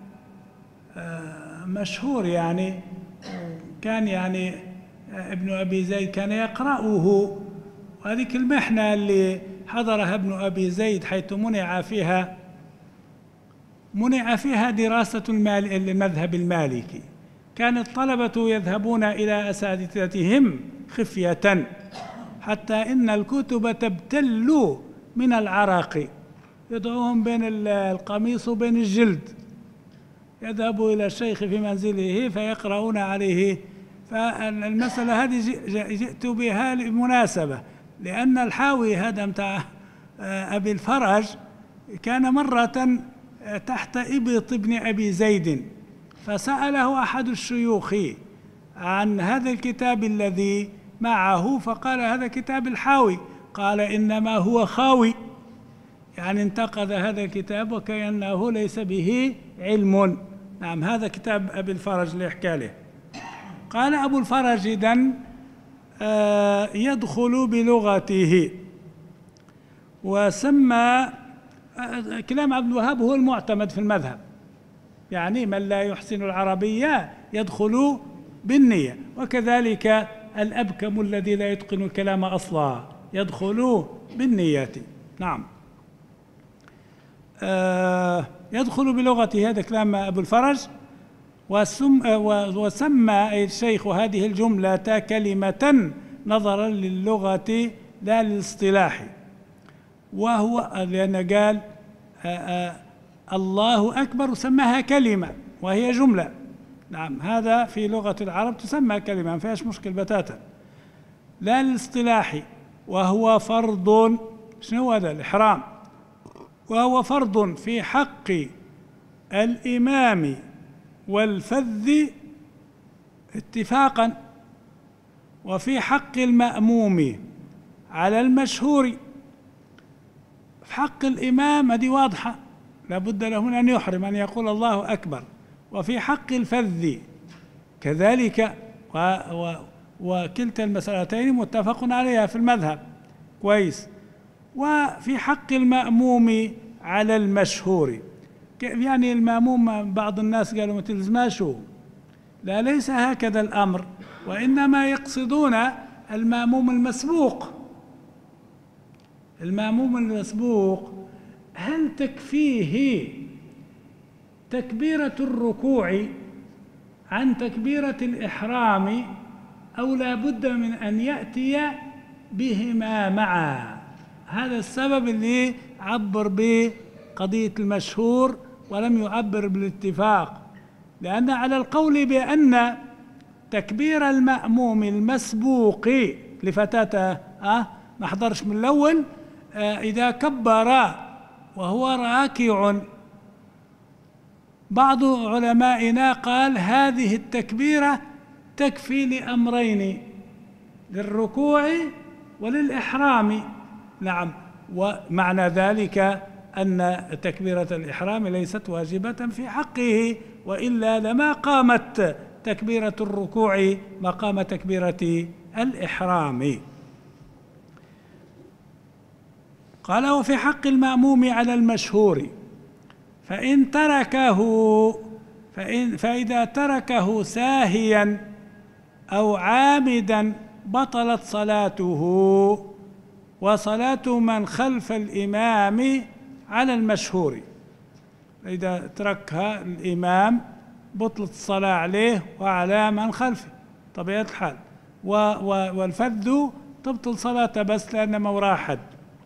مشهور، يعني كان يعني ابن أبي زيد كان يقرأه، وهذه المحنة اللي حضرها ابن أبي زيد حيث منع فيها منع فيها دراسة المذهب المالكي، كان الطلبة يذهبون إلى أساتذتهم خفية حتى إن الكتب تبتل من العرق، يدعوهم بين القميص وبين الجلد، يذهبوا إلى الشيخ في منزله فيقرؤون عليه. فالمسألة هذه جئت بها لمناسبة، لأن الحاوي هذا متاع أبي الفرج كان مرة تحت إبط ابن أبي زيد، فسأله أحد الشيوخ عن هذا الكتاب الذي معه، فقال هذا كتاب الحاوي، قال إنما هو خاوي، يعني انتقد هذا الكتاب وكأنه ليس به علم، نعم، هذا كتاب أبي الفرج اللي يحكى له. قال أبو الفرج إذن آه يدخل بلغته، وسمى كلام عبد الوهاب هو المعتمد في المذهب، يعني من لا يحسن العربية يدخل بالنية، وكذلك الأبكم الذي لا يتقن الكلام أصلا يدخل بالنية. نعم. آه يدخل بلغته، هذا كلام أبو الفرج. وسم وسمى الشيخ هذه الجملة كلمة نظرا للغة لا للاصطلاح، وهو لأن قال آآ آآ الله أكبر سماها كلمة وهي جملة. نعم، هذا في لغة العرب تسمى كلمة، ما فيهاش مشكل بتاتا، لا للاصطلاح. وهو فرض، شنو هذا؟ الإحرام. وهو فرض في حق الإمام والفذ اتفاقا، وفي حق المأموم على المشهور. في حق الإمام هذه واضحة، لابد له من أن يحرم، أن يقول الله أكبر. وفي حق الفذ كذلك، و و وكلتا المسألتين متفق عليها في المذهب كويس. وفي حق المأموم على المشهور، يعني المأموم بعض الناس قالوا ما تلزماش، لا، ليس هكذا الأمر، وإنما يقصدون المأموم المسبوق. المأموم المسبوق هل تكفيه تكبيرة الركوع عن تكبيرة الإحرام، أو لا بد من أن يأتي بهما معا؟ هذا السبب اللي عبر بقضية المشهور ولم يعبر بالاتفاق، لأن على القول بأن تكبير المأموم المسبوق لفتاته أه ما حضرش من الأول، آه إذا كبر وهو راكع، بعض علمائنا قال هذه التكبيرة تكفي لأمرين، للركوع وللإحرام. نعم، ومعنى ذلك أن تكبيرة الإحرام ليست واجبة في حقه، وإلا لما قامت تكبيرة الركوع مقام تكبيرة الإحرام. قال وفي حق المأموم على المشهور، فإن تركه فإن فإذا تركه ساهيا أو عامدا بطلت صلاته، وصلاة من خلف الإمام على المشهور. إذا تركها الإمام بطلت الصلاة عليه وعلى من خلفه طبيعة الحال، والفذ تبطل صلاته بس لأن موراه حد.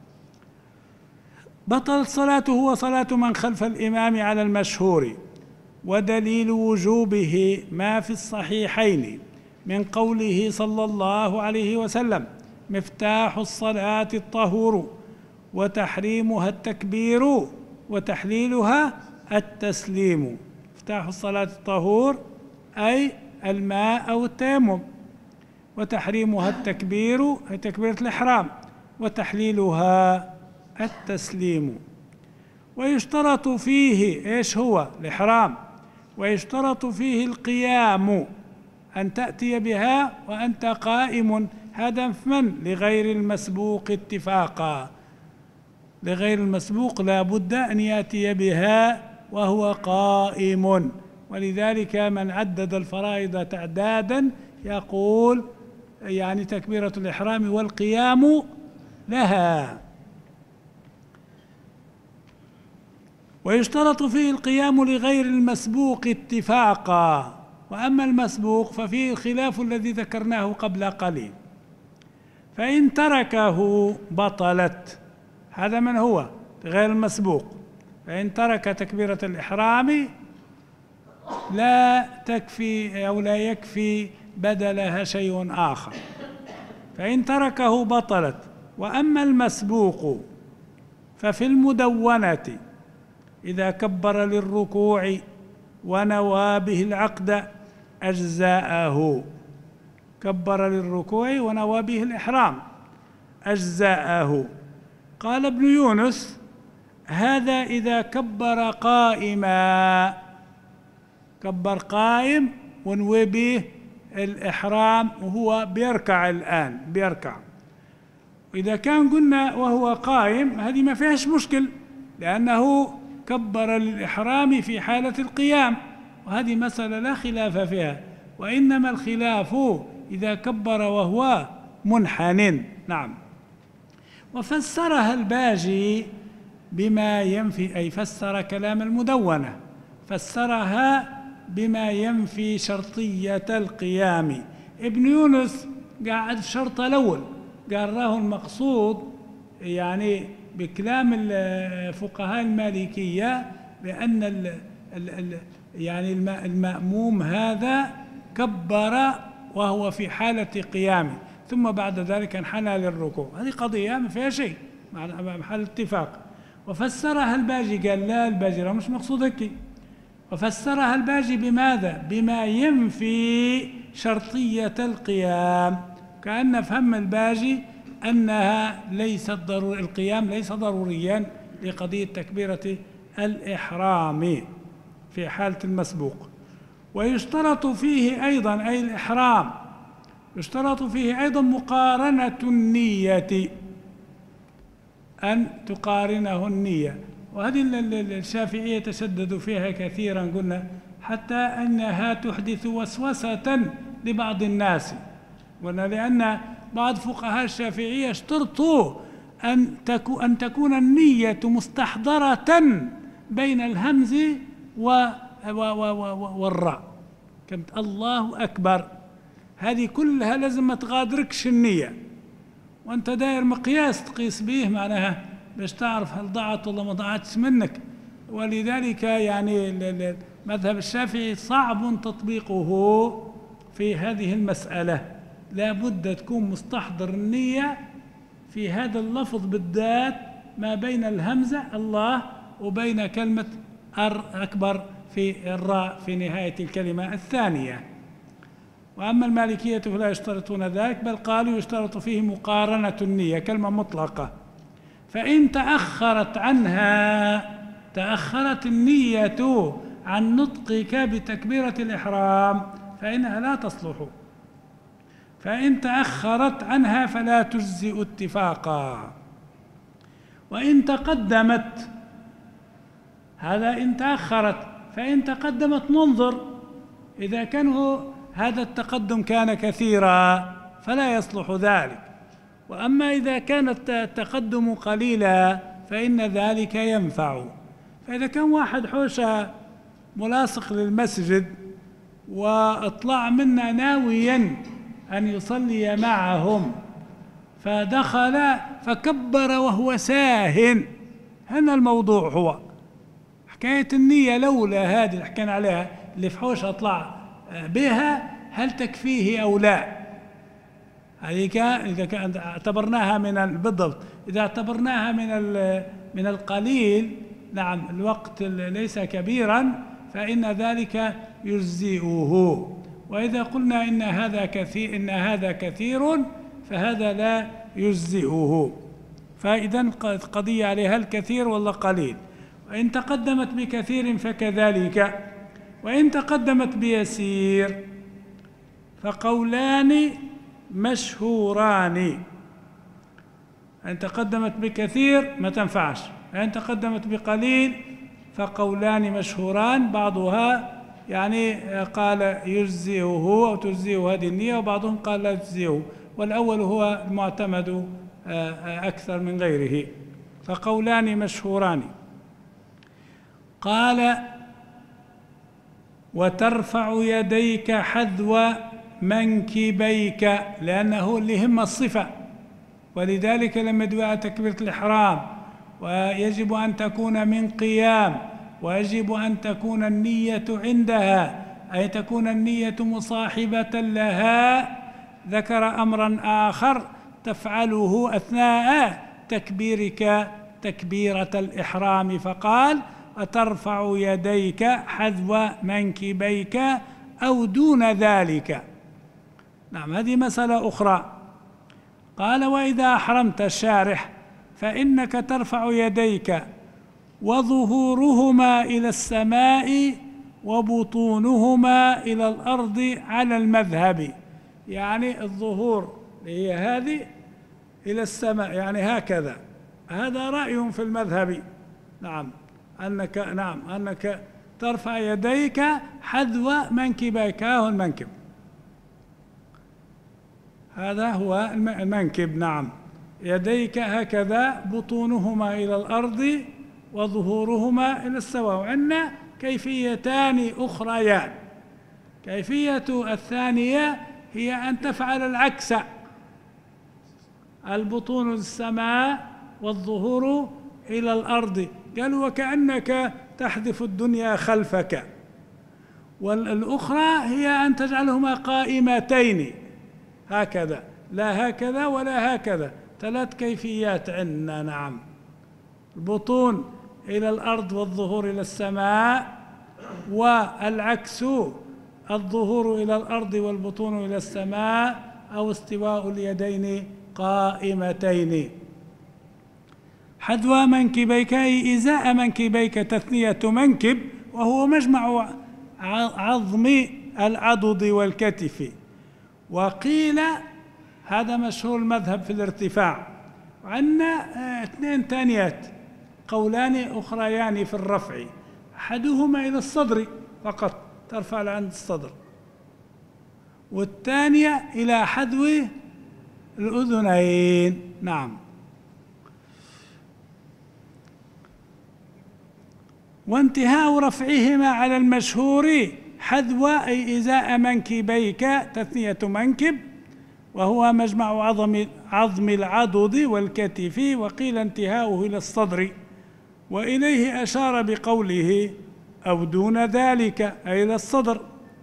بطلت صلاته وصلاة من خلف الإمام على المشهور. ودليل وجوبه ما في الصحيحين من قوله صلى الله عليه وسلم: مفتاح الصلاة الطهور وتحريمها التكبير وتحليلها التسليم. مفتاح الصلاة الطهور أي الماء أو التيمم، وتحريمها التكبير أي تكبيرة الإحرام، وتحليلها التسليم. ويشترط فيه إيش هو الإحرام؟ ويشترط فيه القيام، أن تأتي بها وأنت قائم. هذا من لغير المسبوق اتفاقا، لغير المسبوق لا بد أن يأتي بها وهو قائم. ولذلك من عدد الفرائض تعدادا يقول يعني تكبيرة الإحرام والقيام لها. ويشترط فيه القيام لغير المسبوق اتفاقا. وأما المسبوق ففيه الخلاف الذي ذكرناه قبل قليل. فإن تركه بطلت، هذا من هو غير المسبوق. فإن ترك تكبيرة الإحرام لا تكفي أو لا يكفي بدلها شيء آخر، فإن تركه بطلت. وأما المسبوق ففي المدونة إذا كبر للركوع ونوى به العقد أجزاءه، كبر للركوع ونوى به الإحرام أجزاءه. قال ابن يونس: هذا إذا كبر قائما، كبر قائم ونوي به الإحرام وهو بيركع الآن بيركع. وإذا كان قلنا وهو قائم هذه ما فيهاش مشكل، لأنه كبر للإحرام في حالة القيام، وهذه مسألة لا خلاف فيها، وإنما الخلاف إذا كبر وهو منحن. نعم. وفسرها الباجي بما ينفي، أي فسر كلام المدونة، فسرها بما ينفي شرطية القيام. ابن يونس قاعد الشرط الأول، قال راه المقصود يعني بكلام الفقهاء المالكية بأن ال ال ال يعني المأموم هذا كبر وهو في حالة قيامه، ثم بعد ذلك انحنى للركوع، هذه قضية ما فيها شيء، محل اتفاق. وفسرها الباجي قال لا، الباجي مش مقصود هيك. وفسرها الباجي بماذا؟ بما ينفي شرطية القيام، كأن فهم الباجي أنها ليست ضروري، القيام ليس ضروريا لقضية تكبيرة الإحرام في حالة المسبوق. ويشترط فيه أيضا، أي الإحرام يشترط فيه أيضا مقارنة النية، أن تقارنه النية، وهذه الشافعية تشددوا فيها كثيرا، قلنا حتى أنها تحدث وسوسة لبعض الناس، قلنا لأن بعض فقهاء الشافعية اشترطوا أن أن تكون النية مستحضرة بين الهمز و والراء، كلمة الله أكبر هذه كلها لازم ما تغادركش النية، وأنت داير مقياس تقيس به معناها باش تعرف هل ضاعت ولا ما ضاعتش منك. ولذلك يعني المذهب الشافعي صعب تطبيقه في هذه المسألة، لا بد تكون مستحضر النية في هذا اللفظ بالذات ما بين الهمزة الله وبين كلمة أكبر في الراء في نهاية الكلمة الثانية. وأما المالكية فلا يشترطون ذلك، بل قالوا يشترط فيه مقارنة النية، كلمة مطلقة، فإن تأخرت عنها، تأخرت النية عن نطقك بتكبيرة الإحرام فإنها لا تصلح، فإن تأخرت عنها فلا تجزئ اتفاقا. وإن تقدمت، هذا إن تأخرت، فإن تقدمت ننظر، إذا كان هذا التقدم كان كثيرا فلا يصلح ذلك، وأما إذا كان التقدم قليلا فإن ذلك ينفع. فإذا كان واحد حوشة ملاصق للمسجد واطلع منا ناويا أن يصلي معهم، فدخل فكبر وهو ساهن، هنا الموضوع هو حكاية النية، لولا هذه اللي حكينا عليها اللي في حوش أطلع بها هل تكفيه أو لا؟ هذه إذا كان اعتبرناها من بالضبط، إذا اعتبرناها من من القليل، نعم الوقت ليس كبيرا، فإن ذلك يجزئه. وإذا قلنا إن هذا كثير إن هذا كثير فهذا لا يجزئه. فإذا القضية عليها الكثير ولا قليل. وإن تقدمت بكثير فكذلك، وإن تقدمت بيسير فقولان مشهوران. إن تقدمت بكثير ما تنفعش، إن تقدمت بقليل فقولان مشهوران، بعضها يعني قال يجزئه أو تجزئه هذه النية، وبعضهم قال لا تجزئه، والأول هو المعتمد أكثر من غيره. فقولان مشهوران. قال وترفع يديك حذو منكبيك، لأنه اللي هم الصفة، ولذلك لما دعا تكبيرة الإحرام ويجب أن تكون من قيام، ويجب أن تكون النية عندها، أي تكون النية مصاحبة لها، ذكر أمرا آخر تفعله أثناء تكبيرك تكبيرة الإحرام، فقال وترفع يديك حذو منكبيك أو دون ذلك. نعم هذه مسألة أخرى. قال وإذا أحرمت الشارح فإنك ترفع يديك وظهورهما إلى السماء وبطونهما إلى الأرض على المذهب، يعني الظهور اللي هي هذه إلى السماء، يعني هكذا. هذا رأي في المذهب. نعم أنك نعم أنك ترفع يديك حذو منكبيك. ها هو المنكب، هذا هو المنكب. نعم يديك هكذا، بطونهما إلى الأرض وظهورهما إلى السماء. وعندنا كيفيتان أخريان. كيفية الثانية هي أن تفعل العكس، البطون للسماء والظهور إلى الأرض. قال وكأنك تحذف الدنيا خلفك. والأخرى هي أن تجعلهما قائمتين هكذا، لا هكذا ولا هكذا. ثلاث كيفيات عندنا. نعم البطون إلى الأرض والظهور إلى السماء، والعكس الظهور إلى الأرض والبطون إلى السماء، أو استواء اليدين قائمتين. حذو منكبيك أي إزاء منكبيك، تثنية منكب وهو مجمع عظم العضد والكتف. وقيل هذا مشهور المذهب في الارتفاع. وعندنا اثنين ثانيات، قولان أخريان في الرفع. أحدهما إلى الصدر فقط، ترفع عند الصدر، والثانية إلى حذو الأذنين. نعم وانتهاء رفعهما على المشهور حذو أي إزاء منكبيك، تثنية منكب وهو مجمع عظم عظم العضد والكتف. وقيل انتهاؤه إلى الصدر، وإليه أشار بقوله أو دون ذلك أي إلى الصدر.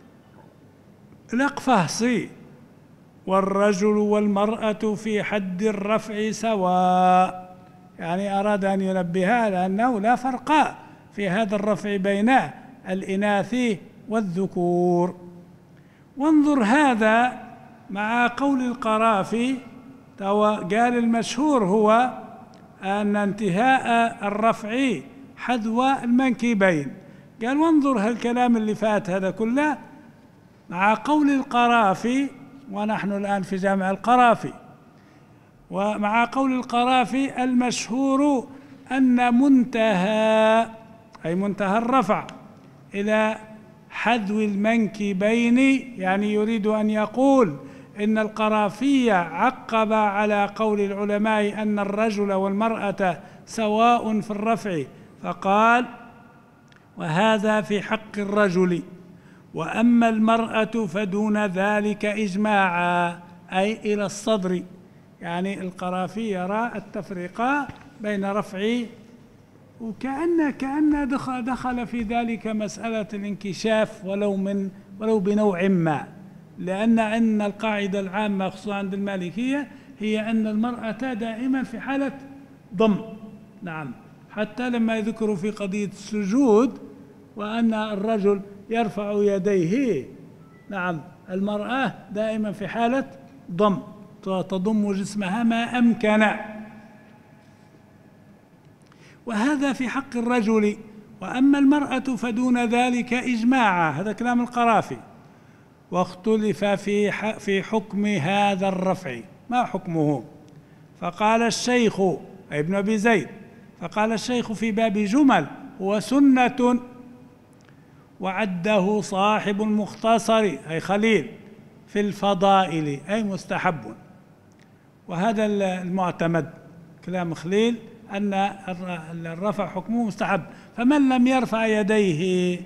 الأقفاصي والرجل والمرأة في حد الرفع سواء، يعني أراد أن ينبه لأنه لا فرق في هذا الرفع بين الإناث والذكور. وانظر هذا مع قول القرافي، قال المشهور هو أن انتهاء الرفع حذو المنكبين. قال وانظر هالكلام اللي فات هذا كله مع قول القرافي، ونحن الآن في جامع القرافي، ومع قول القرافي المشهور أن منتهى أي منتهى الرفع إلى حذو المنكبين، يعني يريد أن يقول إن القرافي عقب على قول العلماء أن الرجل والمرأة سواء في الرفع، فقال وهذا في حق الرجل، وأما المرأة فدون ذلك إجماعا أي إلى الصدر. يعني القرافي يرى التفرقة بين رفع، وكأن كأن دخل, دخل في ذلك مسألة الانكشاف ولو من ولو بنوع ما، لأن أن القاعدة العامة خصوصا عند المالكية هي أن المرأة دائما في حالة ضم. نعم حتى لما يذكروا في قضية السجود وأن الرجل يرفع يديه، نعم المرأة دائما في حالة ضم، تضم جسمها ما أمكن. وهذا في حق الرجل، وأما المرأة فدون ذلك إجماعا. هذا كلام القرافي. واختلف في في حكم هذا الرفع، ما حكمه؟ فقال الشيخ أي ابن أبي زيد، فقال الشيخ في باب جمل هو سنة، وعده صاحب المختصر أي خليل في الفضائل أي مستحب. وهذا المعتمد كلام خليل أن الرفع حكمه مستحب. فمن لم يرفع يديه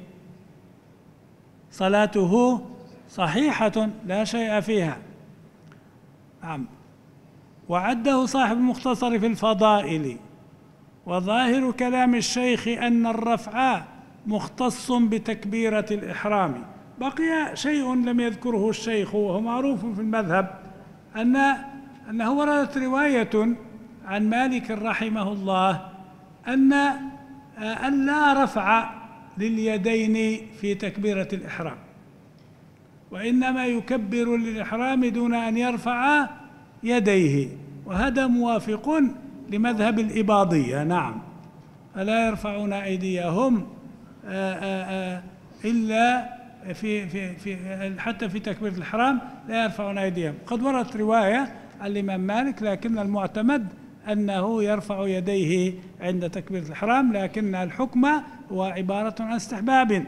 صلاته صحيحة لا شيء فيها. نعم وعده صاحب المختصر في الفضائل. وظاهر كلام الشيخ أن الرفع مختص بتكبيرة الإحرام. بقي شيء لم يذكره الشيخ وهو معروف في المذهب، أن أنه وردت رواية عن مالك رحمه الله أن أن لا رفع لليدين في تكبيرة الإحرام، وإنما يكبر للإحرام دون أن يرفع يديه، وهذا موافق لمذهب الإباضية. نعم فلا يرفعون أيديهم إلا في في في حتى في تكبيرة الإحرام لا يرفعون أيديهم. قد وردت رواية عن الإمام مالك، لكن المعتمد أنه يرفع يديه عند تكبيرة الإحرام، لكن الحكم هو عبارة عن استحباب.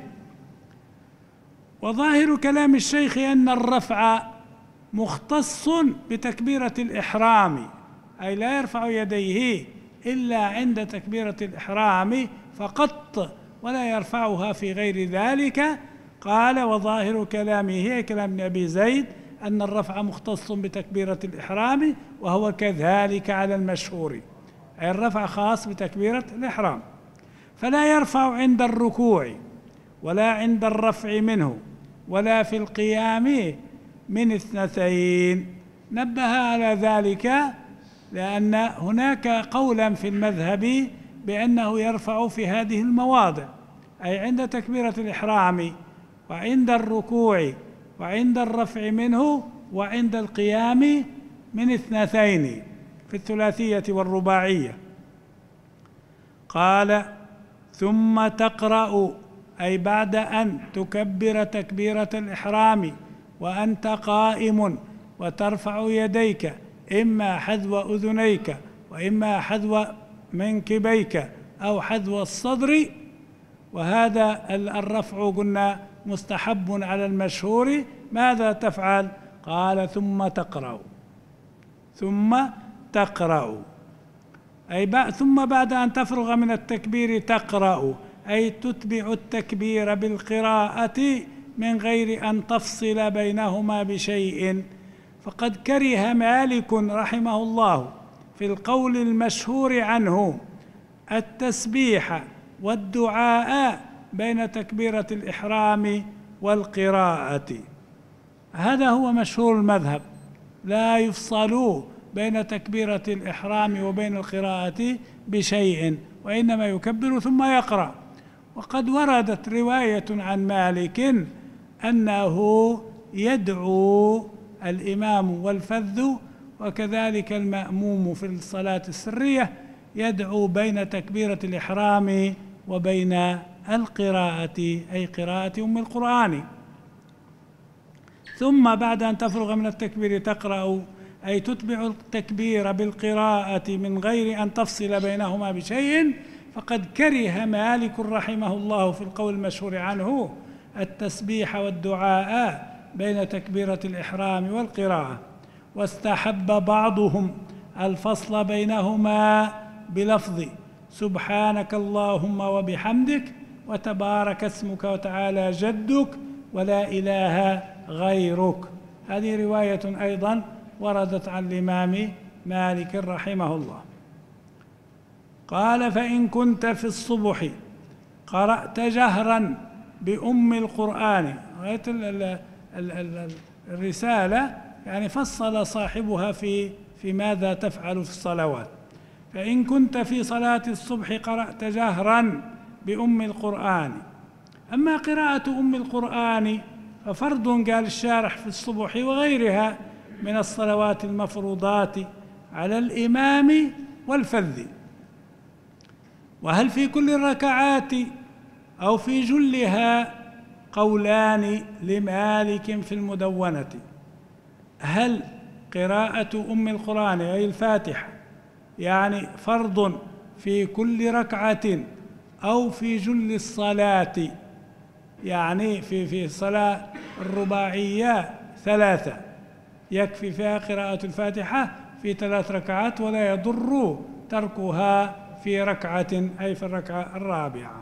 وظاهر كلام الشيخ أن الرفع مختص بتكبيرة الإحرام، أي لا يرفع يديه إلا عند تكبيرة الإحرام فقط، ولا يرفعها في غير ذلك. قال: وظاهر كلامه هي كلام ابن أبي زيد أن الرفع مختص بتكبيرة الإحرام، وهو كذلك على المشهور، أي الرفع خاص بتكبيرة الإحرام، فلا يرفع عند الركوع ولا عند الرفع منه ولا في القيام من اثنتين. نبه على ذلك لأن هناك قولا في المذهب بأنه يرفع في هذه المواضع، أي عند تكبيرة الإحرام وعند الركوع وعند الرفع منه وعند القيام من اثنتين في الثلاثية والرباعية. قال: ثم تقرأ، أي بعد أن تكبر تكبيرة الإحرام وأنت قائم وترفع يديك إما حذو أذنيك وإما حذو منكبيك أو حذو الصدر، وهذا الرفع قلنا مستحب على المشهور. ماذا تفعل؟ قال: ثم تقرأ، ثم تقرأ، أي بعد ثم بعد أن تفرغ من التكبير تقرأ، أي تتبع التكبير بالقراءة من غير أن تفصل بينهما بشيء. فقد كره مالك رحمه الله في القول المشهور عنه التسبيح والدعاء بين تكبيرة الإحرام والقراءة، هذا هو مشهور المذهب، لا يفصل بين تكبيرة الإحرام وبين القراءة بشيء، وإنما يكبر ثم يقرأ. وقد وردت رواية عن مالك أنه يدعو الإمام والفذ وكذلك المأموم في الصلاة السرية يدعو بين تكبيرة الإحرام وبين القراءة، أي قراءة أم القرآن. ثم بعد أن تفرغ من التكبير تقرأ، أي تتبع التكبير بالقراءة من غير أن تفصل بينهما بشيء. فقد كره مالك رحمه الله في القول المشهور عنه التسبيح والدعاء بين تكبيرة الإحرام والقراءة، واستحب بعضهم الفصل بينهما بلفظ سبحانك اللهم وبحمدك وتبارك اسمك وتعالى جدك ولا إله غيرك. هذه رواية أيضا وردت عن الإمام مالك رحمه الله. قال: فإن كنت في الصبح قرأت جهرا بأم القرآن، الرسالة يعني فصل صاحبها في في ماذا تفعل في الصلوات. فإن كنت في صلاة الصبح قرأت جهرا بأم القرآن. أما قراءة أم القرآن ففرض، قال الشارح، في الصبح وغيرها من الصلوات المفروضات على الإمام والفذ. وهل في كل الركعات أو في جلها؟ قولان لمالك في المدونة. هل قراءة أم القرآن أي الفاتحة يعني فرض في كل ركعة أو في جل الصلاة، يعني في في الصلاة الرباعية ثلاثة يكفي فيها قراءة الفاتحة في ثلاث ركعات ولا يضر تركها في ركعة أي في الركعة الرابعة،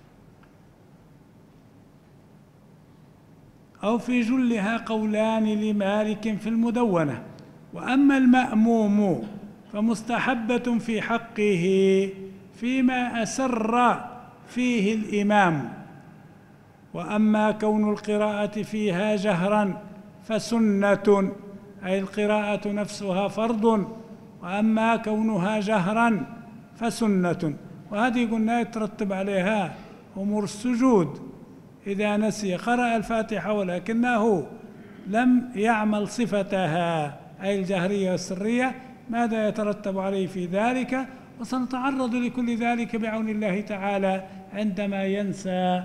أو في جلها قولان لمالك في المدونة. وأما المأموم فمستحبة في حقه فيما أسر فيه الإمام. وأما كون القراءة فيها جهرا فسنة، أي القراءة نفسها فرض، وأما كونها جهرا فسنة. وهذه قلنا يترتب عليها أمور السجود، إذا نسي قرأ الفاتحة ولكنه لم يعمل صفتها أي الجهرية والسرية، ماذا يترتب عليه في ذلك؟ وسنتعرض لكل ذلك بعون الله تعالى عندما ينسى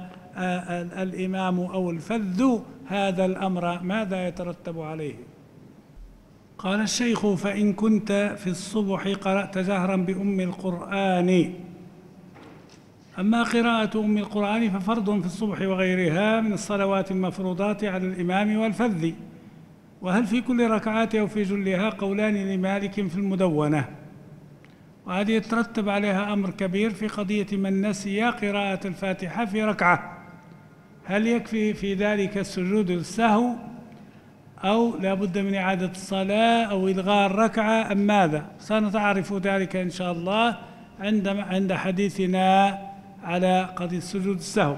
الإمام أو الفذ هذا الأمر ماذا يترتب عليه. قال الشيخ: فإن كنت في الصبح قرأت جهرا بأم القرآن. أما قراءة أم القرآن ففرض في الصبح وغيرها من الصلوات المفروضات على الإمام والفذ. وهل في كل ركعات أو في جلها؟ قولان لمالك في المدونة. وهذه يترتب عليها أمر كبير في قضية من نسي قراءة الفاتحة في ركعة، هل يكفي في ذلك السجود للسهو أو لا بد من إعادة الصلاة أو إلغاء الركعة أم ماذا؟ سنتعرف ذلك إن شاء الله عند عند حديثنا على قضية سجود السهو.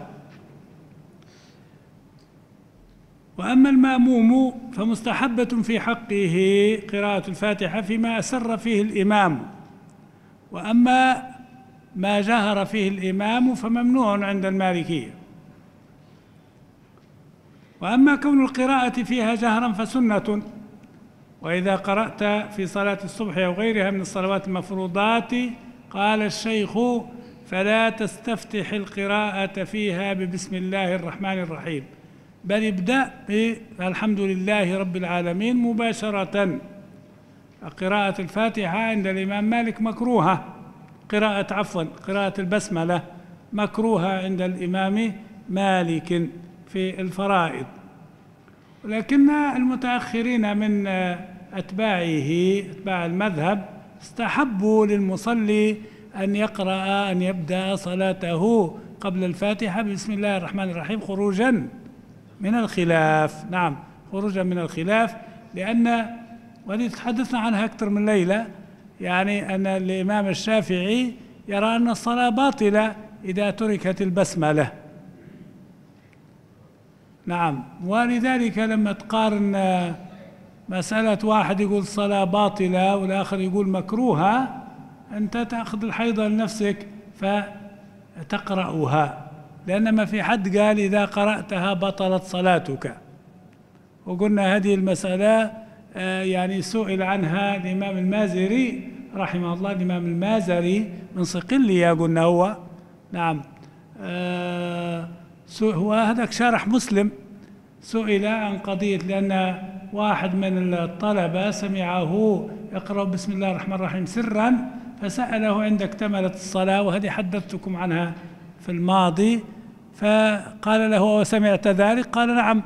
وأما المأموم فمستحبة في حقه قراءة الفاتحة فيما أسر فيه الإمام، وأما ما جهر فيه الإمام فممنوع عند المالكية. وأما كون القراءة فيها جهرا فسنة، وإذا قرأت في صلاة الصبح أو غيرها من الصلوات المفروضات قال الشيخ: فلا تستفتح القراءة فيها ببسم الله الرحمن الرحيم، بل ابدأ بالحمد لله رب العالمين مباشرة. قراءة الفاتحة عند الإمام مالك مكروهة، قراءة عفوا قراءة البسملة مكروهة عند الإمام مالك في الفرائض. ولكن المتأخرين من أتباعه أتباع المذهب استحبوا للمصلي أن يقرأ أن يبدأ صلاته قبل الفاتحة بسم الله الرحمن الرحيم خروجا من الخلاف. نعم، خروجا من الخلاف، لأن وهذه تحدثنا عنها أكثر من ليلة، يعني أن الإمام الشافعي يرى أن الصلاة باطلة إذا تركت البسملة. نعم، ولذلك لما تقارن مسألة واحد يقول صلاة باطلة والآخر يقول مكروهة، أنت تأخذ الحيضة لنفسك فتقرأها، لأن ما في حد قال إذا قرأتها بطلت صلاتك. وقلنا هذه المسألة يعني سئل عنها الإمام المازري رحمه الله، الإمام المازري من صقلية قلنا هو. نعم، هو هذاك شارح مسلم، سئل عن قضية لأن واحد من الطلبة سمعه يقرأ بسم الله الرحمن الرحيم سرا، فسأله: عندك اكتملت الصلاة؟ وهذه حدثتكم عنها في الماضي. فقال له: وسمعت ذلك؟ قال: نعم.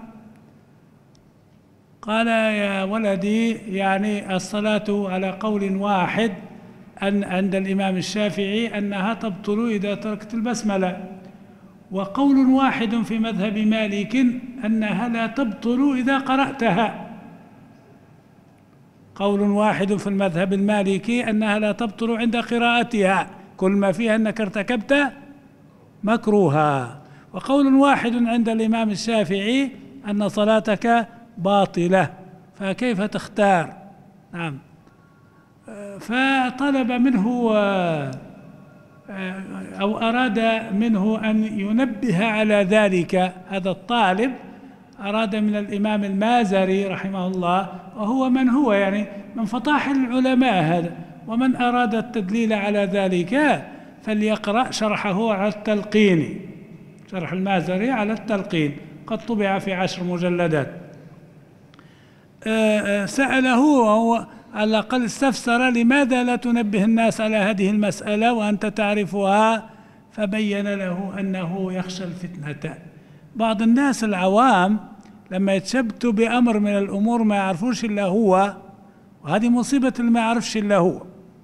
قال: يا ولدي، يعني الصلاة على قول واحد أن عند الإمام الشافعي أنها تبطل إذا تركت البسملة، وقول واحد في مذهب مالك أنها لا تبطل إذا قرأتها. قول واحد في المذهب المالكي أنها لا تبطل عند قراءتها، كل ما فيها أنك ارتكبت مكروها. وقول واحد عند الإمام الشافعي أن صلاتك باطلة، فكيف تختار؟ نعم، فطلب منه أو أراد منه أن ينبه على ذلك. هذا الطالب أراد من الإمام المازري رحمه الله، وهو من هو يعني من فطاحل العلماء هذا، ومن أراد التدليل على ذلك فليقرأ شرحه على التلقين، شرح المازري على التلقين، قد طبع في عشر مجلدات. سأله وهو على الأقل استفسر: لماذا لا تنبه الناس على هذه المسألة وأنت تعرفها؟ فبين له أنه يخشى الفتنة. بعض الناس العوام لما يتشبتوا بأمر من الأمور ما يعرفوش إلا هو، وهذه مصيبة اللي ما يعرفش إلا هو،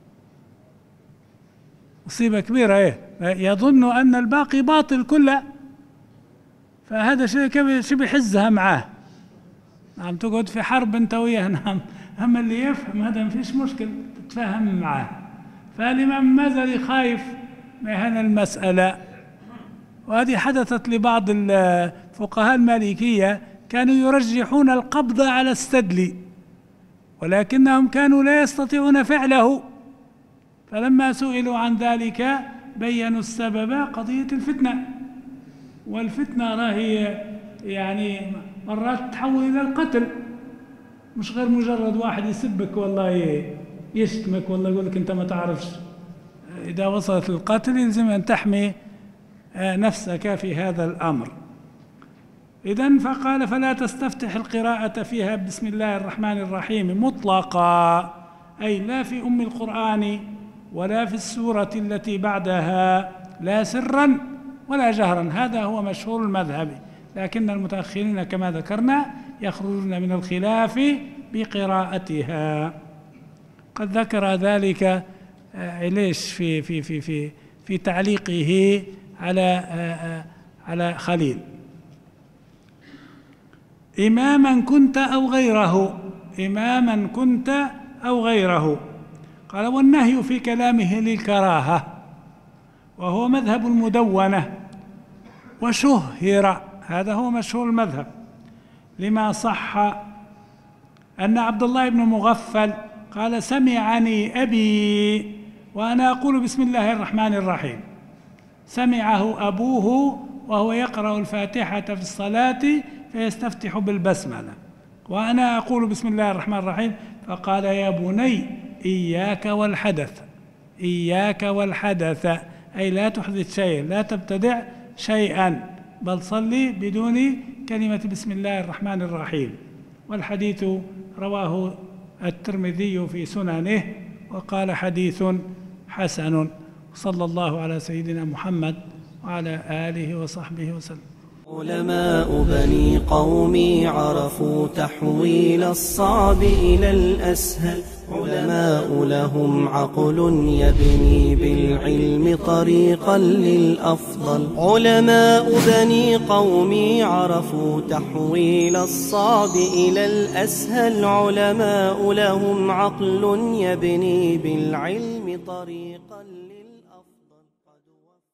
مصيبة كبيرة. إيه؟ يظن أن الباقي باطل كله، فهذا شيء شيء بيحزها معاه. نعم، تقعد في حرب أنت وياه. نعم، أما اللي يفهم هذا ما فيش مشكلة، تتفاهم معاه. فالإمام المازري خايف من هذه المسألة، وهذه حدثت لبعض الفقهاء المالكية، كانوا يرجحون القبض على السدل ولكنهم كانوا لا يستطيعون فعله، فلما سئلوا عن ذلك بينوا السبب قضية الفتنة. والفتنة راهي يعني مرات تحول إلى القتل، مش غير مجرد واحد يسبك والله يشتمك والله يقول لك أنت ما تعرفش. إذا وصلت للقتل يلزم أن تحمي نفسك في هذا الأمر. إذن فقال فلا تستفتح القراءة فيها بسم الله الرحمن الرحيم مطلقا، أي لا في أم القرآن ولا في السورة التي بعدها، لا سرا ولا جهرا. هذا هو مشهور المذهب، لكن المتأخرين كما ذكرنا يخرجون من الخلاف بقراءتها. قد ذكر ذلك عليش في في في في في تعليقه على على خليل: إماما كنت أو غيره، إماما كنت أو غيره. قال: والنهي في كلامه للكراهة، وهو مذهب المدونة، وشهر، هذا هو مشهور المذهب، لما صح أن عبد الله بن مغفل قال: سمعني أبي وأنا أقول بسم الله الرحمن الرحيم. سمعه أبوه وهو يقرأ الفاتحة في الصلاة فيستفتح بالبسملة، وأنا أقول بسم الله الرحمن الرحيم، فقال: يا بني إياك والحدث، إياك والحدث، أي لا تحدث شيئا، لا تبتدع شيئا، بل صلي بدون كلمة بسم الله الرحمن الرحيم. والحديث رواه الترمذي في سننه وقال: حديث حسن. صلى الله على سيدنا محمد وعلى آله وصحبه وسلم. علماء بني قومي عرفوا تحويل الصعب إلى الأسهل، علماء لهم عقل يبني بالعلم طريقا للأفضل. علماء بني قومي عرفوا تحويل الصعب إلى الأسهل، علماء لهم عقل يبني بالعلم طريقا للأفضل.